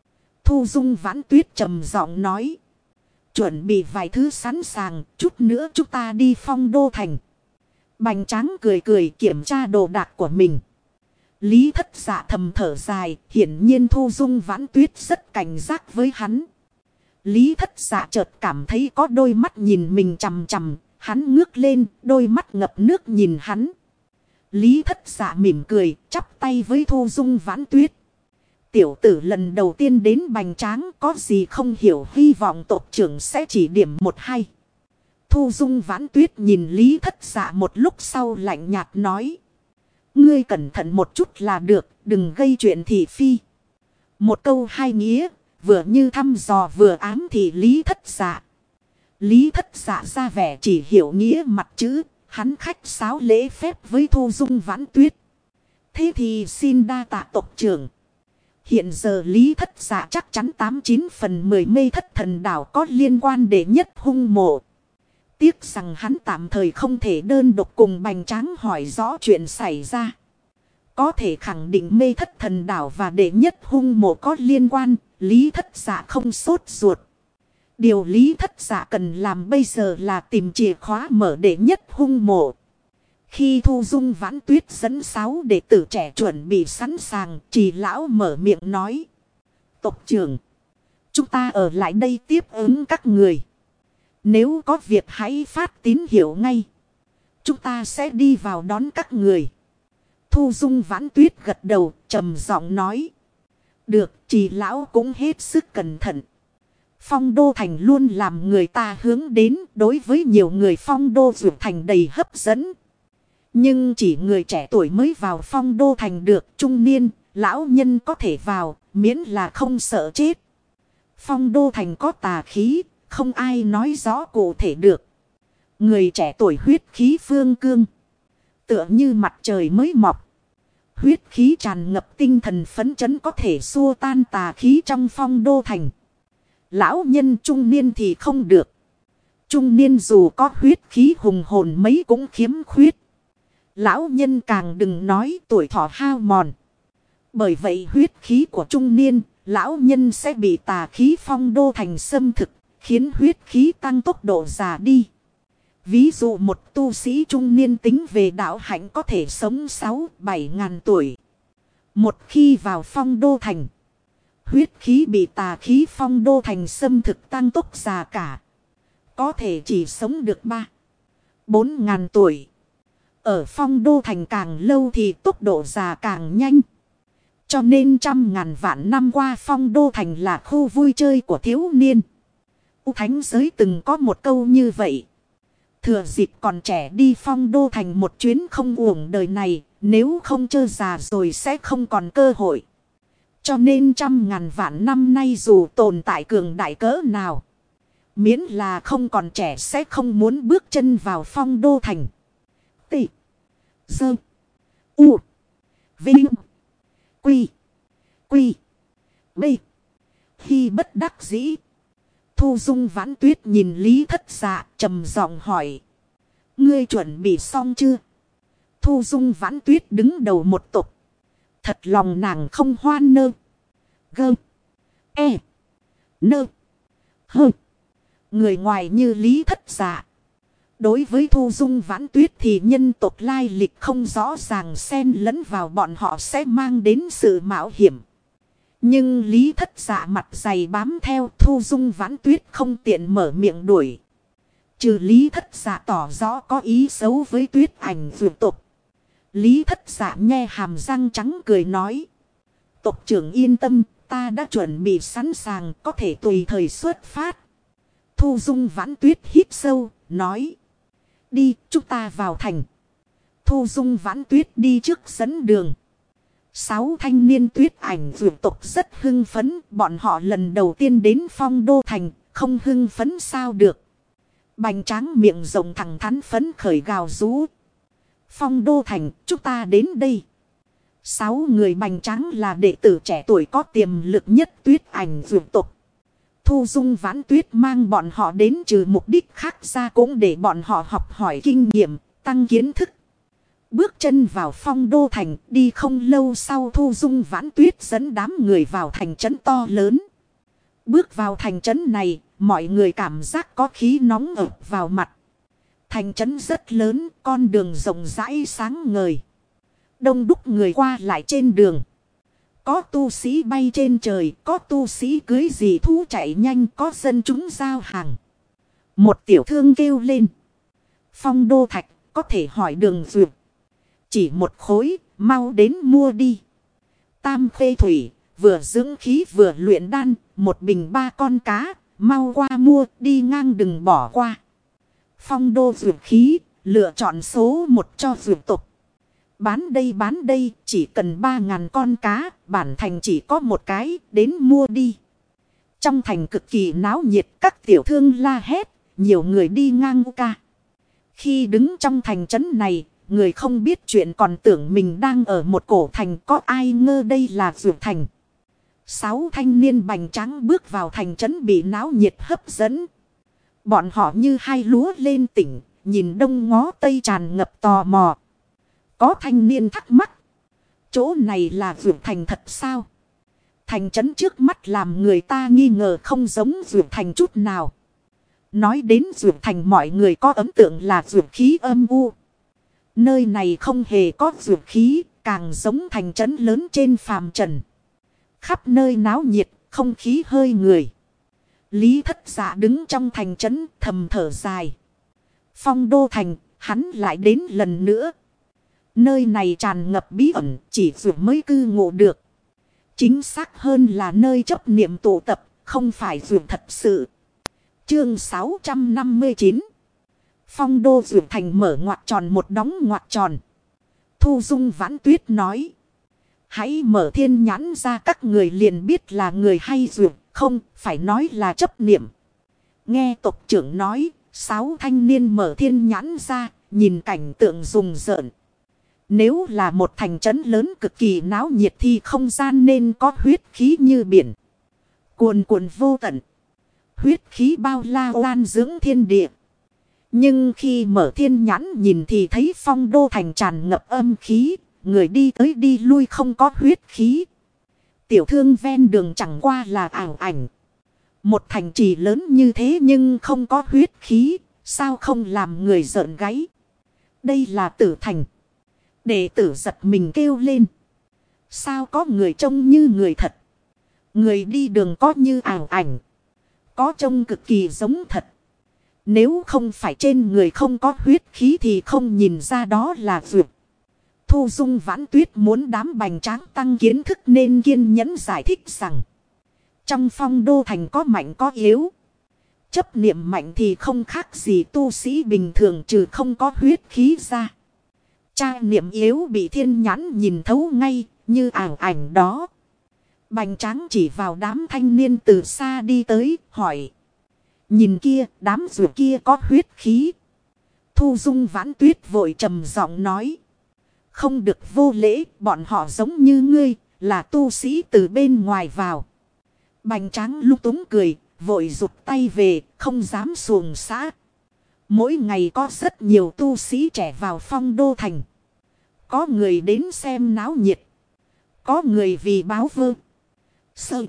A: Thu Dung Vãn Tuyết trầm giọng nói. Chuẩn bị vài thứ sẵn sàng, chút nữa chúng ta đi Phong Đô Thành. Bành Tráng cười cười kiểm tra đồ đạc của mình. Lý Thất Dạ thầm thở dài, hiển nhiên Thu Dung Vãn Tuyết rất cảnh giác với hắn. Lý Thất Dạ chợt cảm thấy có đôi mắt nhìn mình chằm chằm, hắn ngước lên, đôi mắt ngập nước nhìn hắn. Lý Thất Dạ mỉm cười, chắp tay với Thu Dung Vãn Tuyết. Tiểu tử lần đầu tiên đến Bành Tráng có gì không hiểu, hy vọng tộc trưởng sẽ chỉ điểm một hai. Thu Dung Vãn Tuyết nhìn Lý Thất Dạ một lúc sau lạnh nhạt nói. Ngươi cẩn thận một chút là được, đừng gây chuyện thị phi. Một câu hai nghĩa, vừa như thăm dò vừa ám thị Lý Thất Dạ. Lý Thất Dạ ra vẻ chỉ hiểu nghĩa mặt chữ, hắn khách sáo lễ phép với Thu Dung Vãn Tuyết. Thế thì xin đa tạ tộc trưởng. Hiện giờ Lý Thất Dạ chắc chắn 89 phần 10 mê thất thần đảo có liên quan đệ nhất hung mộ. Tiếc rằng hắn tạm thời không thể đơn độc cùng Bành Tráng hỏi rõ chuyện xảy ra. Có thể khẳng định mê thất thần đảo và đệ nhất hung mộ có liên quan, Lý Thất Dạ không sốt ruột. Điều Lý Thất Dạ cần làm bây giờ là tìm chìa khóa mở đệ nhất hung mộ. Khi Thu Dung Vãn Tuyết dẫn 6 đệ tử trẻ chuẩn bị sẵn sàng, Trì lão mở miệng nói. Tộc trưởng, chúng ta ở lại đây tiếp ứng các người. Nếu có việc hãy phát tín hiệu ngay. Chúng ta sẽ đi vào đón các người. Thu Dung Vãn Tuyết gật đầu, trầm giọng nói. Được, Trì lão cũng hết sức cẩn thận. Phong Đô Thành luôn làm người ta hướng đến, đối với nhiều người Phong Đô Dược Thành đầy hấp dẫn. Nhưng chỉ người trẻ tuổi mới vào Phong Đô Thành được, trung niên, lão nhân có thể vào, miễn là không sợ chết. Phong Đô Thành có tà khí, không ai nói rõ cụ thể được. Người trẻ tuổi huyết khí phương cương, tựa như mặt trời mới mọc. Huyết khí tràn ngập tinh thần phấn chấn có thể xua tan tà khí trong Phong Đô Thành. Lão nhân trung niên thì không được. Trung niên dù có huyết khí hùng hồn mấy cũng khiếm khuyết. Lão nhân càng đừng nói tuổi thọ hao mòn. Bởi vậy huyết khí của trung niên, lão nhân sẽ bị tà khí Phong Đô Thành xâm thực, khiến huyết khí tăng tốc độ già đi. Ví dụ một tu sĩ trung niên tính về đạo hạnh có thể sống 6-7 ngàn tuổi. Một khi vào Phong Đô Thành, huyết khí bị tà khí Phong Đô Thành xâm thực tăng tốc già cả. Có thể chỉ sống được 3-4 ngàn tuổi. Ở Phong Đô Thành càng lâu thì tốc độ già càng nhanh. Cho nên 100.000 vạn năm qua Phong Đô Thành là khu vui chơi của thiếu niên. Thánh giới từng có một câu như vậy. Thừa dịp còn trẻ đi Phong Đô Thành một chuyến không uổng đời này. Nếu không chơi già rồi sẽ không còn cơ hội. Cho nên 100.000 vạn năm nay dù tồn tại cường đại cỡ nào, miễn là không còn trẻ sẽ không muốn bước chân vào Phong Đô Thành. T. Dơ. U. Vinh. Quy. Quy. B. Khi bất đắc dĩ, Thu Dung Vãn Tuyết nhìn Lý Thất Dạ trầm giọng hỏi. Ngươi chuẩn bị xong chưa? Thu Dung Vãn Tuyết đứng đầu một tục. Thật lòng nàng không hoan nơ. Gơ. E. Nơ. Hơ. Người ngoài như Lý Thất Dạ. Đối với Thu Dung Vãn Tuyết thì nhân tộc lai lịch không rõ ràng xen lẫn vào bọn họ sẽ mang đến sự mạo hiểm. Nhưng Lý Thất Dạ mặt dày bám theo Thu Dung Vãn Tuyết không tiện mở miệng đuổi. Trừ Lý Thất Dạ tỏ rõ có ý xấu với Tuyết Ảnh vượt tộc. Lý Thất Dạ nhe hàm răng trắng cười nói. Tộc trưởng yên tâm, ta đã chuẩn bị sẵn sàng có thể tùy thời xuất phát. Thu Dung Vãn Tuyết hít sâu, nói. Đi, chúng ta vào thành. Thu Dung Vãn Tuyết đi trước dẫn đường. 6 thanh niên Tuyết Ảnh vượt tộc rất hưng phấn. Bọn họ lần đầu tiên đến Phong Đô Thành, không hưng phấn sao được. Bành Tráng miệng rộng thẳng thắn phấn khởi gào rú. Phong Đô Thành, chúng ta đến đây. 6 người Bành Tráng là đệ tử trẻ tuổi có tiềm lực nhất Tuyết Ảnh vượt tộc. Thu Dung Vãn Tuyết mang bọn họ đến trừ mục đích khác ra cũng để bọn họ học hỏi kinh nghiệm, tăng kiến thức. Bước chân vào Phong Đô Thành, đi không lâu sau Thu Dung Vãn Tuyết dẫn đám người vào thành trấn to lớn. Bước vào thành trấn này, mọi người cảm giác có khí nóng ập vào mặt. Thành trấn rất lớn, con đường rộng rãi sáng ngời. Đông đúc người qua lại trên đường. Có tu sĩ bay trên trời, có tu sĩ cưới dị thú chạy nhanh, có dân chúng giao hàng. Một tiểu thương kêu lên. Phong Đô Thạch, có thể hỏi đường vượt. Chỉ một khối, mau đến mua đi. Tam Khê Thủy, vừa dưỡng khí vừa luyện đan, một bình 3 con cá, mau qua mua, đi ngang đừng bỏ qua. Phong Đô vượt khí, lựa chọn số 1 cho vượt tục. bán đây, chỉ cần 3.000 con cá, bản thành chỉ có một cái, đến mua đi. Trong thành cực kỳ náo nhiệt, các tiểu thương la hét, nhiều người đi ngang ca. Khi đứng trong thành trấn này, người không biết chuyện còn tưởng mình đang ở một cổ thành, có ai ngờ đây là Dược Thành. 6 thanh niên bành trắng bước vào thành trấn bị náo nhiệt hấp dẫn. Bọn họ như hai lúa lên tỉnh, nhìn đông ngó tây tràn ngập tò mò. Có thanh niên thắc mắc, chỗ này là Dược Thành thật sao? Thành trấn trước mắt làm người ta nghi ngờ không giống Dược Thành chút nào. Nói đến Dược Thành mọi người có ấn tượng là dược khí âm u. Nơi này không hề có dược khí, càng giống thành trấn lớn trên phàm trần. Khắp nơi náo nhiệt, không khí hơi người. Lý Thất Dạ đứng trong thành trấn thầm thở dài. Phong Đô Thành, hắn lại đến lần nữa. Nơi này tràn ngập bí ẩn, chỉ dược mới cư ngụ được. Chính xác hơn là nơi chấp niệm tụ tập, không phải dược thật sự. Chương 659. Phong Đô Dược Thành mở ngoặc tròn một đóng ngoặc tròn. Thu Dung Vãn Tuyết nói. Hãy mở thiên nhãn ra, các người liền biết là người hay dược, không phải nói là chấp niệm. Nghe tộc trưởng nói, 6 thanh niên mở thiên nhãn ra, nhìn cảnh tượng rùng rợn. Nếu là một thành trấn lớn cực kỳ náo nhiệt thì không gian nên có huyết khí như biển. Cuồn cuộn vô tận. Huyết khí bao la oan dưỡng thiên địa. Nhưng khi mở thiên nhãn nhìn thì thấy Phong Đô Thành tràn ngập âm khí. Người đi tới đi lui không có huyết khí. Tiểu thương ven đường chẳng qua là ảo ảnh. Một thành trì lớn như thế nhưng không có huyết khí. Sao không làm người rợn gáy? Đây là Tử Thành. Đệ tử giật mình kêu lên. Sao có người trông như người thật? Người đi đường có như ảo ảnh. Có trông cực kỳ giống thật. Nếu không phải trên người không có huyết khí thì không nhìn ra đó là dược. Thu Dung Vãn Tuyết muốn đám bành tráng tăng kiến thức nên kiên nhẫn giải thích rằng. Trong Phong Đô Thành có mạnh có yếu. Chấp niệm mạnh thì không khác gì tu sĩ bình thường trừ không có huyết khí ra. Cha niệm yếu bị thiên nhãn nhìn thấu ngay như ảo ảnh đó. Bành tráng chỉ vào đám thanh niên từ xa đi tới hỏi. Nhìn kia, đám rùa kia có huyết khí. Thu Dung Vãn Tuyết vội trầm giọng nói. Không được vô lễ, bọn họ giống như ngươi, là tu sĩ từ bên ngoài vào. Bành tráng lúc túng cười, vội rụt tay về, không dám xuồng xã. Mỗi ngày có rất nhiều tu sĩ trẻ vào Phong Đô Thành. Có người đến xem náo nhiệt. Có người vì báo vơ. Sơ.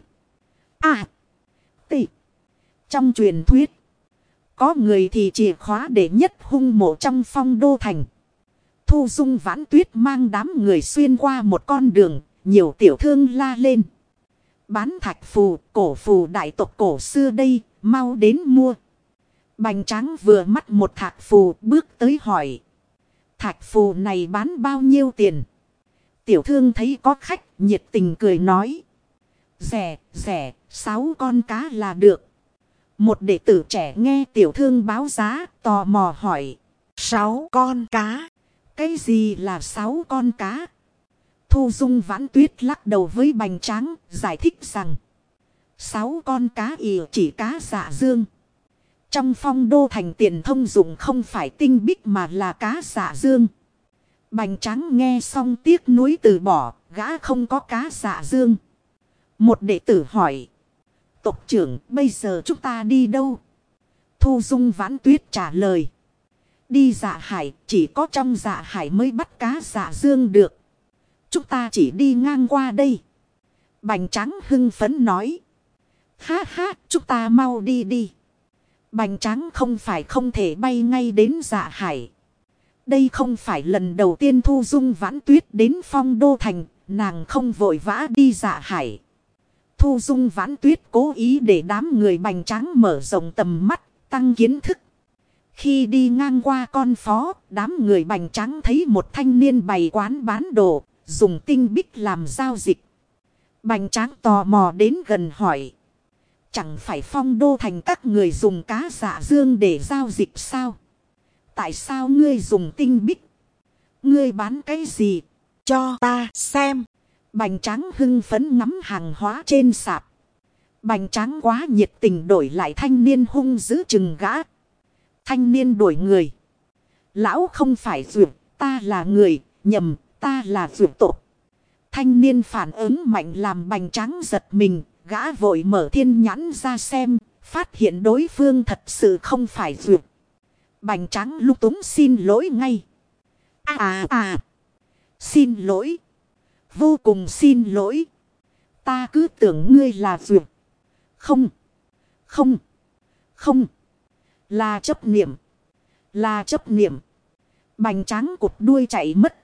A: Tị. Trong truyền thuyết. Có người thì chìa khóa để nhất hung mộ trong Phong Đô Thành. Thu Dung Vãn Tuyết mang đám người xuyên qua một con đường. Nhiều tiểu thương la lên. Bán thạch phù, cổ phù đại tộc cổ xưa đây, mau đến mua. Bành tráng vừa mắt một thạch phù bước tới hỏi. Thạch phù này bán bao nhiêu tiền? Tiểu thương thấy có khách, nhiệt tình cười nói. Rẻ, 6 con cá là được. Một đệ tử trẻ nghe tiểu thương báo giá, tò mò hỏi. 6 con cá? Cái gì là 6 con cá? Thu Dung Vãn Tuyết lắc đầu với bành tráng, giải thích rằng. 6 con cá ỉa chỉ cá dạ dương. Trong Phong Đô Thành tiền thông dụng không phải tinh bích mà là cá dạ dương. Bành tráng nghe xong tiếc nuối từ bỏ, gã không có cá dạ dương. Một đệ tử hỏi. Tộc trưởng, bây giờ chúng ta đi đâu? Thu Dung Vãn Tuyết trả lời. Đi Dạ Hải, chỉ có trong Dạ Hải mới bắt cá dạ dương được. Chúng ta chỉ đi ngang qua đây. Bành tráng hưng phấn nói. Ha ha, chúng ta mau đi đi. Bành tráng không phải không thể bay ngay đến Dạ Hải. Đây không phải lần đầu tiên Thu Dung Vãn Tuyết đến Phong Đô Thành, nàng không vội vã đi Dạ Hải. Thu Dung Vãn Tuyết cố ý để đám người bành tráng mở rộng tầm mắt, tăng kiến thức. Khi đi ngang qua con phố, đám người bành tráng thấy một thanh niên bày quán bán đồ, dùng tinh bích làm giao dịch. Bành tráng tò mò đến gần hỏi. Chẳng phải Phong Đô Thành các người dùng cá dạ dương để giao dịch sao? Tại sao ngươi dùng tinh bích? Ngươi bán cái gì?
B: Cho ta xem.
A: Bành Tráng hưng phấn ngắm hàng hóa trên sạp. Bành Tráng quá nhiệt tình đổi lại thanh niên hung dữ chừng gã. Thanh niên đuổi người. Lão không phải dược, ta là người, nhầm, ta là dược tộc. Thanh niên phản ứng mạnh làm Bành Tráng giật mình, gã vội mở thiên nhãn ra xem, phát hiện đối phương thật sự không phải dược. Bành Tráng lúc túng xin lỗi ngay. Xin lỗi. Vô cùng xin lỗi. Ta cứ tưởng ngươi là dược. Không. Là chấp niệm. Bành Tráng cụt đuôi chạy mất.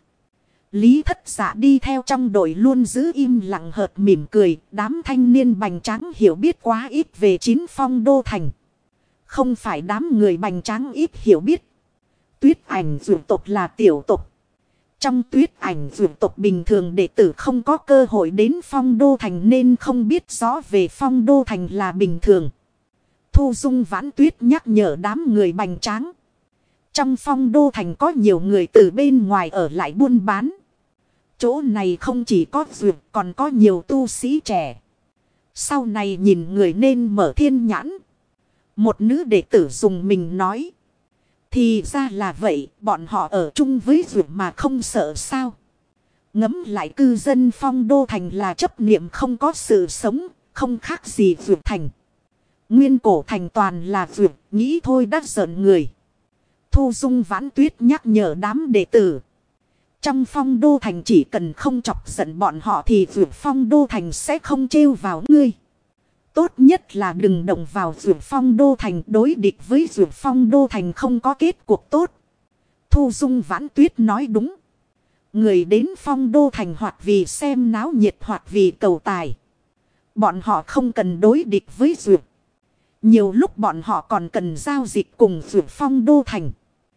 A: Lý Thất Dạ đi theo trong đội luôn giữ im lặng hợt mỉm cười. Đám thanh niên Bành Tráng hiểu biết quá ít về 9 phong đô thành. Không phải đám người Bành Tráng ít hiểu biết. Tuyết Ảnh dược tộc là tiểu tộc. Trong Tuyết Ảnh dược tộc bình thường đệ tử không có cơ hội đến phong đô thành nên không biết rõ về phong đô thành là bình thường. Thu Dung Vãn Tuyết nhắc nhở đám người Bành Tráng. Trong phong đô thành có nhiều người từ bên ngoài ở lại buôn bán. Chỗ này không chỉ có dược còn có nhiều tu sĩ trẻ. Sau này nhìn người nên mở thiên nhãn. Một nữ đệ tử dùng mình nói. Thì ra là vậy, bọn họ ở chung với dược mà không sợ sao. Ngẫm lại cư dân phong đô thành là chấp niệm không có sự sống, không khác gì dược thành. Nguyên cổ thành toàn là dược, nghĩ thôi đã giận người. Thu Dung Vãn Tuyết nhắc nhở đám đệ tử. Trong phong đô thành chỉ cần không chọc giận bọn họ thì dược phong đô thành sẽ không trêu vào ngươi. Tốt nhất là đừng động vào dược phong đô thành, đối địch với dược phong đô thành không có kết cuộc tốt. Thu Dung Vãn Tuyết nói đúng. Người đến phong đô thành hoặc vì xem náo nhiệt hoặc vì cầu tài. Bọn họ không cần đối địch với dược. Nhiều lúc bọn họ còn cần giao dịch cùng dược phong đô thành.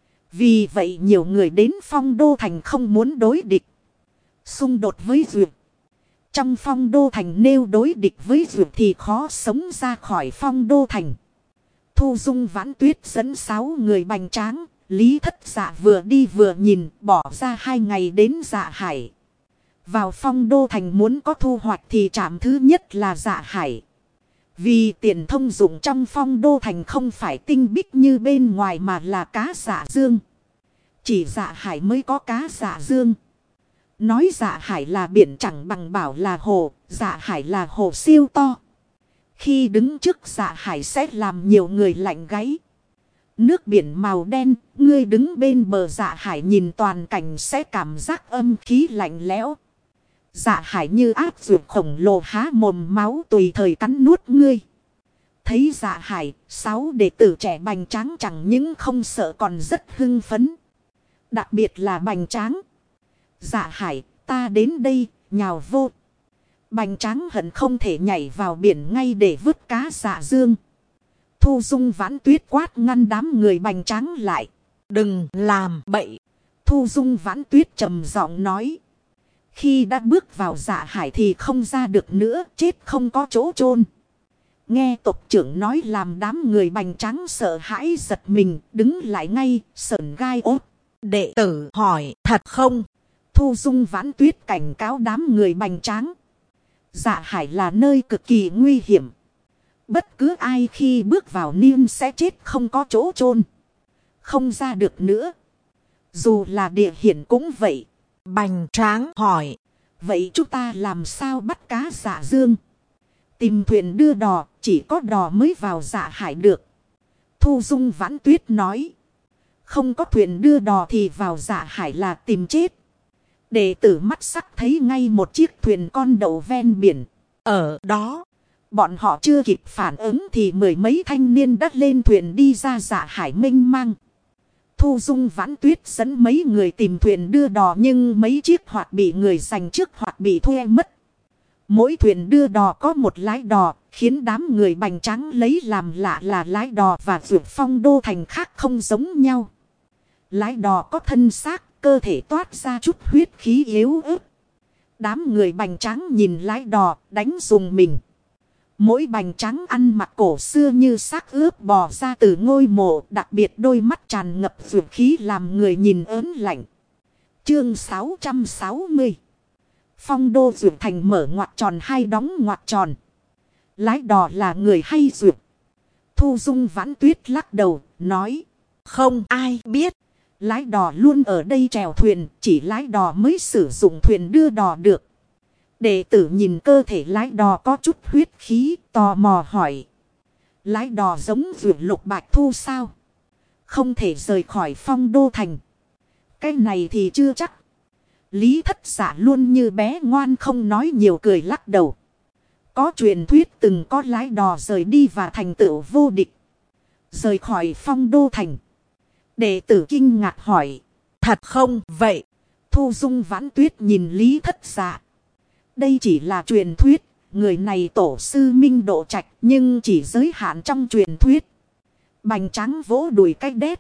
A: Vì vậy nhiều người đến phong đô thành không muốn đối địch. Xung đột với dược. Trong phong đô thành nếu đối địch với dược thì khó sống ra khỏi phong đô thành. Thu Dung Vãn Tuyết dẫn 6 người Bành Tráng. Lý Thất Dạ vừa đi vừa nhìn, bỏ ra 2 ngày đến Dạ Hải. Vào phong đô thành muốn có thu hoạch thì trạm thứ nhất là Dạ Hải. Vì tiền thông dụng trong phong đô thành không phải tinh bích như bên ngoài mà là cá Dạ Dương. Chỉ Dạ Hải mới có cá Dạ Dương. Nói Dạ Hải là biển chẳng bằng bảo là hồ, Dạ Hải là hồ siêu to. Khi đứng trước Dạ Hải sẽ làm nhiều người lạnh gáy. Nước biển màu đen, ngươi đứng bên bờ Dạ Hải nhìn toàn cảnh sẽ cảm giác âm khí lạnh lẽo. Dạ Hải như áp dược khổng lồ há mồm máu tùy thời cắn nuốt ngươi. Thấy Dạ Hải, 6 đệ tử trẻ Bành Tráng chẳng những không sợ còn rất hưng phấn. Đặc biệt là Bành Tráng. Dạ Hải, ta đến đây, nhào vô. Bành Tráng hận không thể nhảy vào biển ngay để vứt cá Dạ Dương. Thu Dung Vãn Tuyết quát ngăn đám người Bành Tráng lại.
B: Đừng làm bậy.
A: Thu Dung Vãn Tuyết trầm giọng nói. Khi đã bước vào Dạ Hải thì không ra được nữa, chết không có chỗ chôn. Nghe tộc trưởng nói làm đám người Bành Tráng sợ hãi giật mình, đứng lại ngay, sởn gai ốt.
B: Đệ tử hỏi thật không?
A: Thu Dung Vãn Tuyết cảnh cáo đám người Bành Tráng. Dạ Hải là nơi cực kỳ nguy hiểm. Bất cứ ai khi bước vào niên sẽ chết không có chỗ chôn, không ra được nữa. Dù là địa hiển cũng vậy.
B: Bành Tráng hỏi.
A: Vậy chúng ta làm sao bắt cá Dạ Dương? Tìm thuyền đưa đò, chỉ có đò mới vào Dạ Hải được. Thu Dung Vãn Tuyết nói. Không có thuyền đưa đò thì vào Dạ Hải là tìm chết. Đệ tử mắt sắc thấy ngay một chiếc thuyền con đậu ven biển.
B: Ở đó,
A: bọn họ chưa kịp phản ứng thì 10 mấy thanh niên đã lên thuyền đi ra Dạ Hải mênh mang. Thu Dung Vãn Tuyết dẫn mấy người tìm thuyền đưa đò nhưng mấy chiếc hoặc bị người giành trước hoặc bị thuê mất. Mỗi thuyền đưa đò có một lái đò, khiến đám người Bành Tráng lấy làm lạ là lái đò và vượt phong đô thành khác không giống nhau. Lái đò có thân xác, cơ thể toát ra chút huyết khí yếu ớt. Đám người Bành Tráng nhìn lái đò, đánh dùng mình. Mỗi Bành Tráng ăn mặc cổ xưa như xác ướp bò ra từ ngôi mộ, đặc biệt đôi mắt tràn ngập dược khí làm người nhìn ớn lạnh. Chương 660. Phong đô dược thành mở ngoặc tròn hay đóng ngoặc tròn. Lái đò là người hay dược? Thu Dung Vãn Tuyết lắc đầu, nói.
B: Không ai biết.
A: Lái đò luôn ở đây chèo thuyền, chỉ lái đò mới sử dụng thuyền đưa đò được. Đệ tử nhìn cơ thể lái đò có chút huyết khí, tò mò hỏi. Lái đò giống vượt Lục Bạch Thu sao? Không thể rời khỏi Phong đô thành. Cái này thì chưa chắc. Lý Thất Dạ luôn như bé ngoan không nói nhiều, cười lắc đầu. Có truyền thuyết từng có lái đò rời đi và thành tựu vô địch. Rời khỏi Phong đô thành. Đệ tử kinh ngạc hỏi.
B: Thật không vậy?
A: Thu Dung Vãn Tuyết nhìn Lý Thất Dạ. Đây chỉ là truyền thuyết. Người này tổ sư Minh Độ Trạch nhưng chỉ giới hạn trong truyền thuyết. Bành Trắng vỗ đùi cái đét.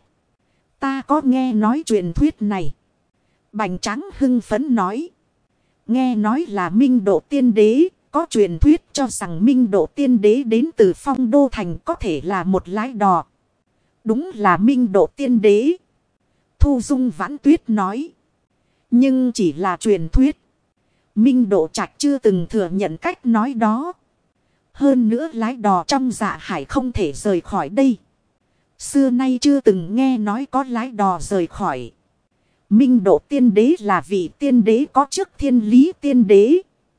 A: Ta có nghe nói truyền thuyết này. Bành Trắng hưng phấn nói. Nghe nói là Minh Độ Tiên Đế. Có truyền thuyết cho rằng Minh Độ Tiên Đế đến từ Phong đô thành có thể là một lái đò. Đúng là Minh Độ Tiên Đế. Thu Dung Vãn Tuyết nói. Nhưng chỉ là truyền thuyết. Minh Độ Trạch chưa từng thừa nhận cách nói đó. Hơn nữa lái đò trong Dạ Hải không thể rời khỏi đây. Xưa nay chưa từng nghe nói có lái đò rời khỏi. Minh Độ Tiên Đế là vị tiên đế có trước Thiên Lý Tiên Đế.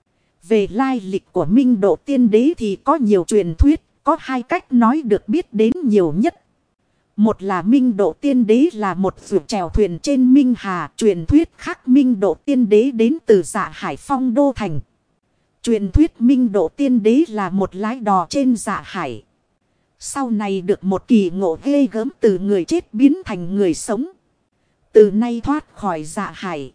A: Về lai lịch của Minh Độ Tiên Đế thì có nhiều truyền thuyết, có hai cách nói được biết đến nhiều nhất. Một là Minh Độ Tiên Đế là một vượt chèo thuyền trên Minh Hà, truyền thuyết khác Minh Độ Tiên Đế đến từ Dạ Hải Phong đô thành. Truyền thuyết Minh Độ Tiên Đế là một lái đò trên Dạ Hải. Sau này được một kỳ ngộ ghê gớm từ người chết biến thành người sống. Từ nay thoát khỏi Dạ Hải,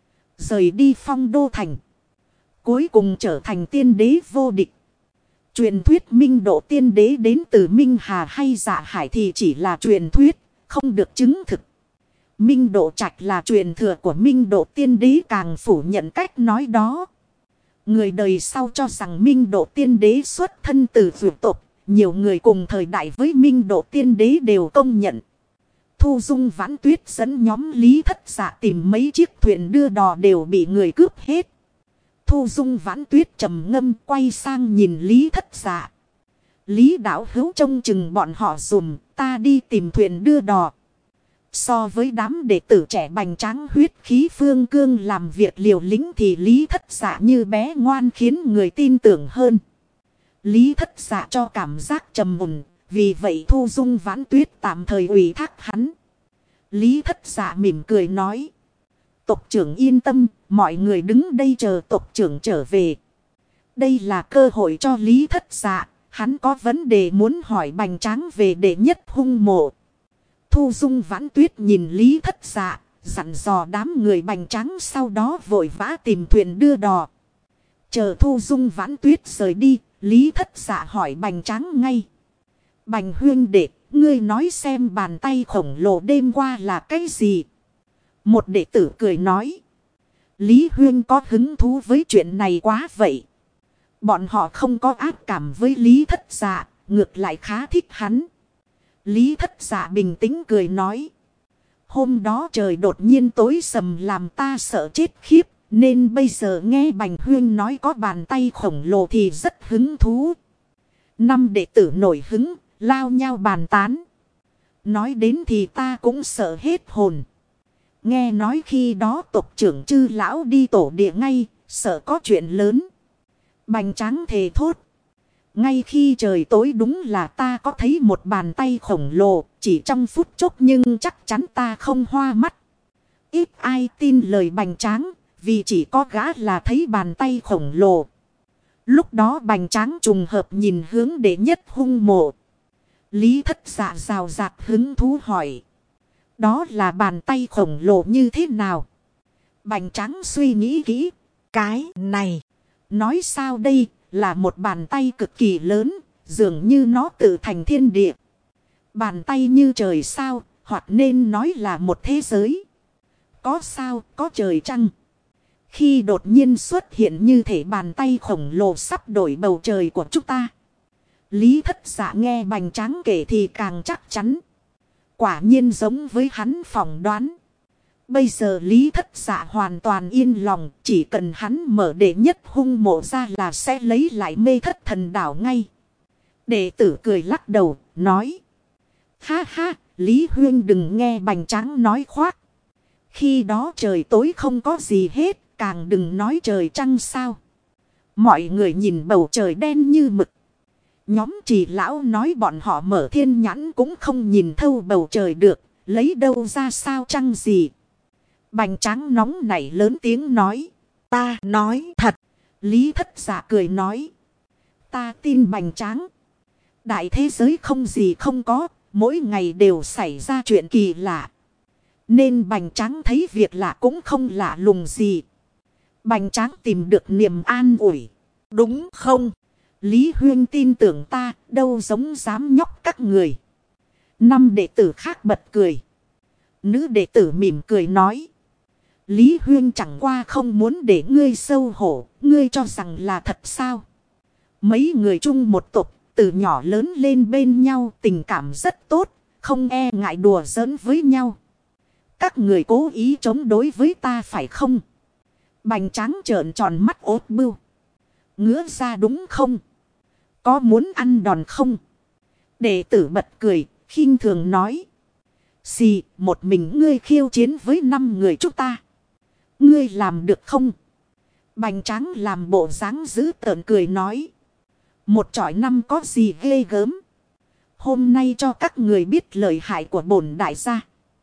A: rời đi Phong đô thành. Cuối cùng trở thành tiên đế vô địch. Truyền thuyết Minh Độ Tiên Đế đến từ Minh Hà hay Dạ Hải thì chỉ là truyền thuyết, không được chứng thực. Minh Độ Trạch là truyền thừa của Minh Độ Tiên Đế càng phủ nhận cách nói đó. Người đời sau cho rằng Minh Độ Tiên Đế xuất thân từ vượt tộc. Nhiều người cùng thời đại với Minh Độ Tiên Đế đều công nhận. Thu Dung Vãn Tuyết dẫn nhóm Lý Thất Dạ tìm mấy chiếc thuyền đưa đò đều bị người cướp hết. Thu Dung Vãn Tuyết trầm ngâm quay sang nhìn Lý Thất Dạ. Lý đạo hữu trông chừng bọn họ dùm, ta đi tìm thuyền đưa đò. So với đám đệ tử trẻ bành tráng huyết khí phương cương làm việc liều lĩnh thì Lý Thất Dạ như bé ngoan khiến người tin tưởng hơn. Lý Thất Dạ cho cảm giác trầm mùn, vì vậy Thu Dung Vãn Tuyết tạm thời ủy thác hắn. Lý Thất Dạ mỉm cười nói. Tộc trưởng yên tâm, mọi người đứng đây chờ tộc trưởng trở về. Đây là cơ hội cho Lý Thất Dạ, hắn có vấn đề muốn hỏi bành tráng về đệ nhất hung mộ. Thu Dung Vãn Tuyết nhìn Lý Thất Dạ, dặn dò đám người bành tráng sau đó vội vã tìm thuyền đưa đò. Chờ Thu Dung Vãn Tuyết rời đi, Lý Thất Dạ hỏi bành tráng ngay. Bành huynh đệ, ngươi nói xem bàn tay khổng lồ đêm qua là cái gì? Một đệ tử cười nói. Lý huynh có hứng thú với chuyện này quá vậy. Bọn họ không có ác cảm với Lý Thất Dạ, ngược lại khá thích hắn. Lý Thất Dạ bình tĩnh cười nói. Hôm đó trời đột nhiên tối sầm làm ta sợ chết khiếp. Nên bây giờ nghe bành huynh nói có bàn tay khổng lồ thì rất hứng thú. Năm đệ tử nổi hứng, lao nhau bàn tán. Nói đến thì ta cũng sợ hết hồn. Nghe nói khi đó tộc trưởng Chư lão đi tổ địa ngay, sợ có chuyện lớn. Bành tráng thề thốt. Ngay khi trời tối đúng là ta có thấy một bàn tay khổng lồ, chỉ trong phút chốc nhưng chắc chắn ta không hoa mắt. Ít ai tin lời bành tráng, vì chỉ có gã là thấy bàn tay khổng lồ. Lúc đó bành tráng trùng hợp nhìn hướng đệ nhất hung mộ. Lý Thất Dạ rào rạt hứng thú hỏi. Đó là bàn tay khổng lồ như thế nào? Bành tráng suy nghĩ kỹ.
B: Cái này.
A: Nói sao đây là một bàn tay cực kỳ lớn. Dường như nó tự thành thiên địa. Bàn tay như trời sao. Hoặc nên nói là một thế giới. Có sao có trời trăng. Khi đột nhiên xuất hiện như thể bàn tay khổng lồ sắp đổi bầu trời của chúng ta. Lý Thất Dạ nghe bành tráng kể thì càng chắc chắn. Quả nhiên giống với hắn phỏng đoán. Bây giờ Lý Thất Dạ hoàn toàn yên lòng, chỉ cần hắn mở đệ nhất hung mộ ra là sẽ lấy lại Mê Thất Thần Đảo ngay. Đệ tử cười lắc đầu, nói. Ha ha, Lý Huyên đừng nghe Bành Tráng nói khoác. Khi đó trời tối không có gì hết, càng đừng nói trời trăng sao. Mọi người nhìn bầu trời đen như mực. Nhóm Trì lão nói bọn họ mở thiên nhãn cũng không nhìn thâu bầu trời được, lấy đâu ra sao trăng gì. Bành Tráng nóng nảy lớn tiếng nói.
B: Ta nói thật.
A: Lý Thất Dạ cười nói. Ta tin Bành Tráng. Đại thế giới không gì không có, mỗi ngày đều xảy ra chuyện kỳ lạ. Nên Bành Tráng thấy việc lạ cũng không lạ lùng gì. Bành Tráng tìm được niềm an ủi.
B: Đúng không?
A: Lý Huyên tin tưởng ta, đâu giống dám nhóc các người. 5 đệ tử khác bật cười. Nữ đệ tử mỉm cười nói. Lý Huyên chẳng qua không muốn để ngươi xấu hổ, ngươi cho rằng là thật sao? Mấy người chung một tộc, từ nhỏ lớn lên bên nhau, tình cảm rất tốt, không e ngại đùa giỡn với nhau. Các người cố ý chống đối với ta phải không? Bành Tráng trợn tròn mắt ốt bưu. Ngứa ra đúng không? Có muốn ăn đòn không? Đệ tử bật cười, khinh thường nói. Xì, một mình ngươi khiêu chiến với 5 người chúng ta. Ngươi làm được không? Bành Tráng làm bộ dáng dữ tợn cười nói. Một chọi 5 có gì ghê gớm. Hôm nay cho các người biết lợi hại của bổn đại gia.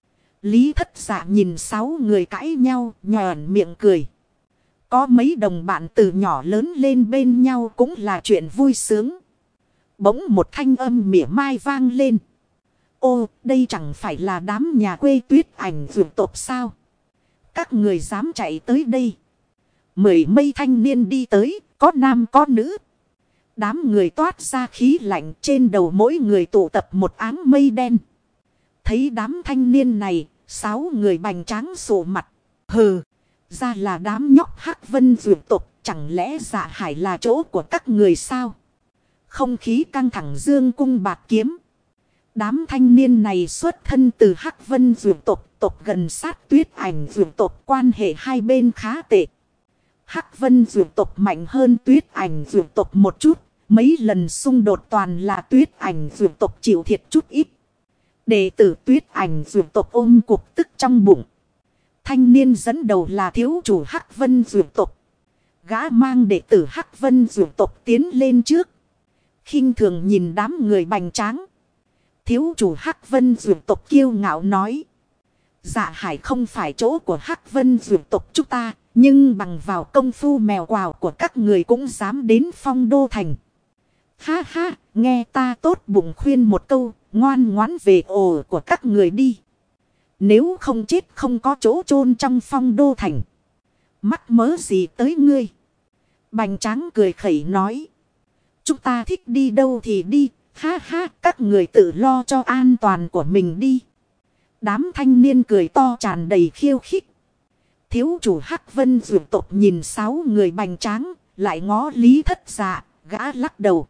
A: Lý Thất Dạ nhìn 6 người cãi nhau, nhòn miệng cười. Có mấy đồng bạn từ nhỏ lớn lên bên nhau cũng là chuyện vui sướng. Bỗng một thanh âm mỉa mai vang lên. Ô, đây chẳng phải là đám nhà quê Tuyết Ảnh vượt tộc sao? Các người dám chạy tới đây. 10 mây thanh niên đi tới, có nam có nữ. Đám người toát ra khí lạnh, trên đầu mỗi người tụ tập một áng mây đen. Thấy đám thanh niên này, 6 người Bành Tráng sụ mặt. Hừ, ra là đám nhóc Hắc Vân vượt tộc, chẳng lẽ Dạ Hải là chỗ của các người sao? Không khí căng thẳng dương cung bạt kiếm. Đám thanh niên này xuất thân từ Hắc Vân vượt tộc, tộc gần sát Tuyết Ảnh vượt tộc, quan hệ hai bên khá tệ. Hắc Vân vượt tộc mạnh hơn Tuyết Ảnh vượt tộc một chút, mấy lần xung đột toàn là Tuyết Ảnh vượt tộc chịu thiệt chút ít. Đệ tử Tuyết Ảnh vượt tộc ôm cục tức trong bụng. Thanh niên dẫn đầu là thiếu chủ Hắc Vân vượt tộc. Gã mang đệ tử Hắc Vân vượt tộc tiến lên trước. Khinh thường nhìn đám người Bành Tráng. Thiếu chủ Hắc Vân vượt tộc kiêu ngạo nói. Dạ Hải không phải chỗ của Hắc Vân vượt tộc chúng ta. Nhưng bằng vào công phu mèo quào của các người cũng dám đến Phong Đô Thành. Ha ha, nghe ta tốt bụng khuyên một câu, ngoan ngoãn về ổ của các người đi. Nếu không chết không có chỗ chôn trong Phong Đô Thành. Mắc mớ gì tới ngươi? Bành Tráng cười khẩy nói. Chúng ta thích đi đâu thì đi, ha ha, các người tự lo cho an toàn của mình đi. Đám thanh niên cười to tràn đầy khiêu khích. Thiếu chủ Hắc Vân vượt tộc nhìn 6 người Bành Tráng, lại ngó Lý Thất Dạ, gã lắc đầu.